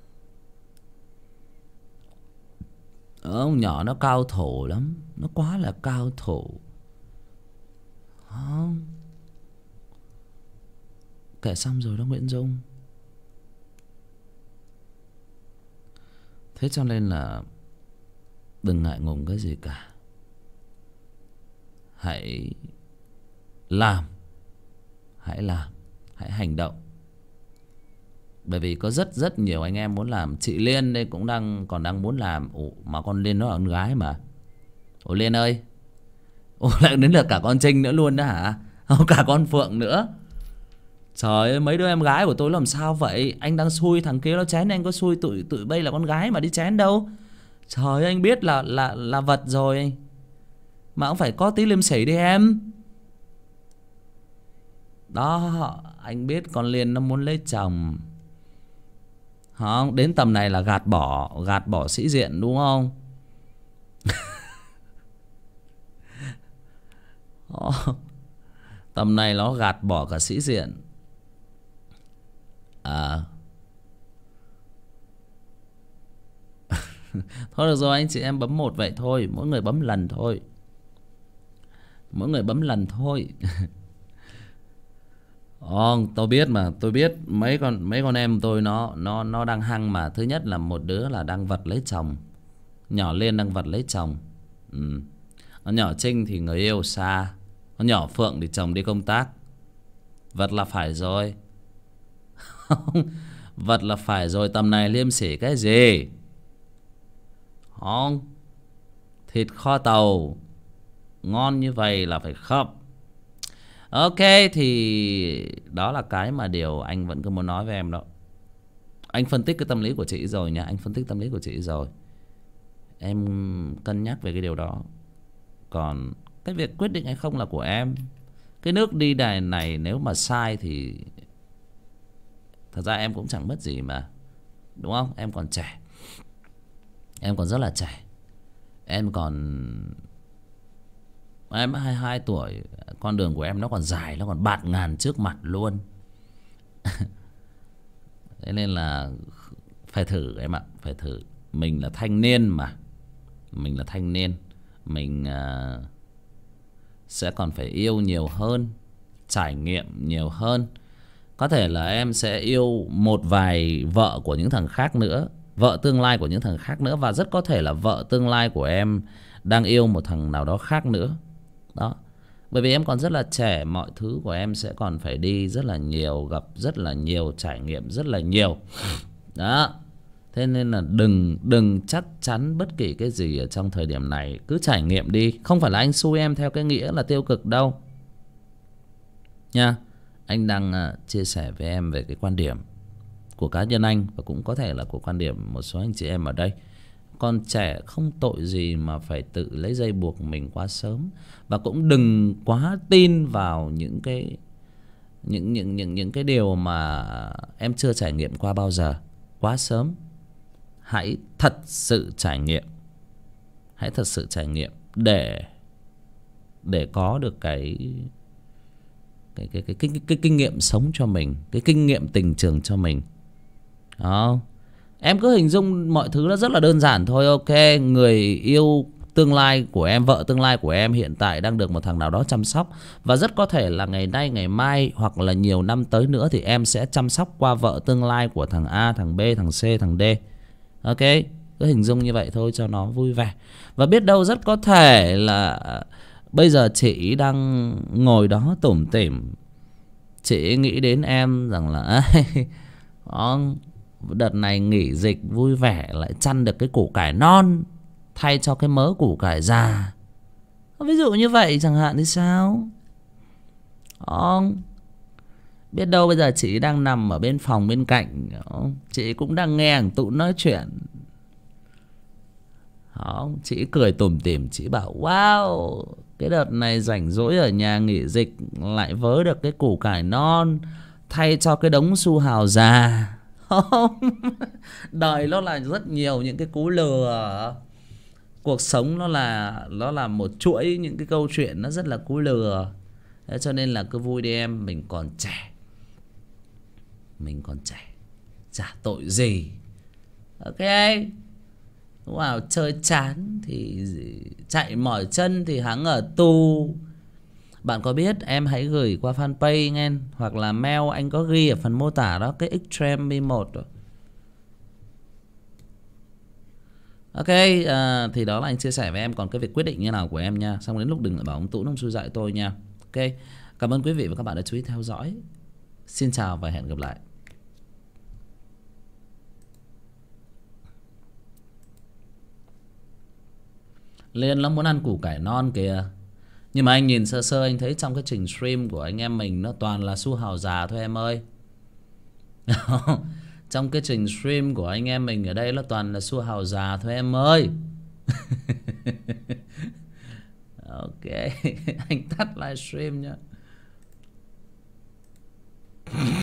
Ông nhỏ nó cao thủ lắm, nó quá là cao thủ. Không, kể xong rồi đó Nguyễn Dung. Thế cho nên là đừng ngại ngùng cái gì cả. Hãy làm, hãy hành động. Bởi vì có rất nhiều anh em muốn làm. Chị Liên đây cũng còn đang muốn làm. Mà con Liên nó là con gái mà. Liên ơi, lại đến lượt cả con Trinh nữa luôn đó hả? Cả con Phượng nữa. Trời ơi, mấy đứa em gái của tôi làm sao vậy? Anh đang xui thằng kia nó chén, anh có xui tụi bây là con gái mà đi chén đâu. Trời ơi, anh biết là vật rồi, mà cũng phải có tí liêm sỉ đi em. Đó, anh biết con Liên nó muốn lấy chồng. Không, đến tầm này là gạt bỏ sĩ diện đúng không? Tầm này nó gạt bỏ cả sĩ diện. Thôi được rồi, anh chị em bấm 1 vậy thôi. Mỗi người bấm lần thôi. Tôi biết mà, tôi biết mấy con em tôi nó đang hăng mà. Thứ nhất là một đứa là đang vật lấy chồng, nhỏ Liên đang vật lấy chồng. Con nhỏ Trinh thì người yêu xa, con nhỏ Phượng thì chồng đi công tác. Vật là phải rồi. Vật là phải rồi, tầm này liêm sỉ cái gì? Không, thịt kho tàu ngon như vậy là phải khóc. Ok, thì đó là cái mà điều anh vẫn cứ muốn nói với em đó. Anh phân tích cái tâm lý của chị rồi nha. Anh phân tích tâm lý của chị rồi. Em cân nhắc về cái điều đó. Còn cái việc quyết định hay không là của em. Cái nước đi đài này nếu mà sai thì thật ra em cũng chẳng mất gì mà, đúng không? Em còn trẻ, em còn rất là trẻ. Em 22 tuổi. Con đường của em nó còn dài, nó còn bạt ngàn trước mặt luôn. Thế nên là phải thử em ạ, phải thử. Mình là thanh niên mà. Mình là thanh niên. Mình sẽ còn phải yêu nhiều hơn, trải nghiệm nhiều hơn. Có thể là em sẽ yêu một vài vợ của những thằng khác nữa, vợ tương lai của những thằng khác nữa. Và rất có thể là vợ tương lai của em đang yêu một thằng nào đó khác nữa. Đó. Bởi vì em còn rất là trẻ, mọi thứ của em sẽ còn phải đi rất là nhiều, gặp rất là nhiều, trải nghiệm rất là nhiều. Đó. Thế nên là đừng chắc chắn bất kỳ cái gì ở trong thời điểm này. Cứ trải nghiệm đi. Không phải là anh xui em theo cái nghĩa là tiêu cực đâu nha. Anh đang chia sẻ với em về cái quan điểm của cá nhân anh, và cũng có thể là của quan điểm một số anh chị em ở đây. Còn trẻ không tội gì mà phải tự lấy dây buộc mình quá sớm. Và cũng đừng quá tin vào những cái điều mà em chưa trải nghiệm qua bao giờ quá sớm. Hãy thật sự trải nghiệm. Hãy thật sự trải nghiệm để có được cái kinh nghiệm sống cho mình, cái kinh nghiệm tình trường cho mình. Đó. Em cứ hình dung mọi thứ nó rất là đơn giản thôi. Ok, người yêu tương lai của em, vợ tương lai của em hiện tại đang được một thằng nào đó chăm sóc. Và rất có thể là ngày nay, ngày mai hoặc là nhiều năm tới nữa thì em sẽ chăm sóc qua vợ tương lai của thằng A, thằng B, thằng C, thằng D. Ok, cứ hình dung như vậy thôi cho nó vui vẻ. Và biết đâu rất có thể là bây giờ chị đang ngồi đó tủm tỉm, chị nghĩ đến em rằng là đợt này nghỉ dịch vui vẻ lại chăn được cái củ cải non thay cho cái mớ củ cải già. Ví dụ như vậy chẳng hạn thì sao? Biết đâu bây giờ chị đang nằm ở bên phòng bên cạnh, chị cũng đang nghe thằng Tụ nói chuyện. Chị cười tủm tỉm, chị bảo wow, cái đợt này rảnh rỗi ở nhà nghỉ dịch lại vớ được cái củ cải non thay cho cái đống su hào già. Đời nó là rất nhiều những cái cú lừa. Cuộc sống nó là một chuỗi những cái câu chuyện nó rất là cú lừa. Thế cho nên là cứ vui đi em, mình còn trẻ. Mình còn trẻ, chả tội gì. Ok. Lúc nào chơi chán thì chạy mỏi chân thì hắn ở tù. Bạn có biết em hãy gửi qua fanpage nghe, hoặc là mail anh có ghi ở phần mô tả đó, cái Xtreme V1 rồi. Ok, thì đó là anh chia sẻ với em. Còn cái việc quyết định như nào của em nha. Xong đến lúc đừng lại bảo ông Tụ nó xui dạy tôi nha. Ok, cảm ơn quý vị và các bạn đã chú ý theo dõi. Xin chào và hẹn gặp lại. Liên nó muốn ăn củ cải non kìa. Nhưng mà anh nhìn sơ sơ anh thấy trong cái trình stream của anh em mình nó toàn là su hào già thôi em ơi. Trong cái trình stream của anh em mình ở đây nó toàn là su hào già thôi em ơi. Ok. Anh tắt livestream nhá.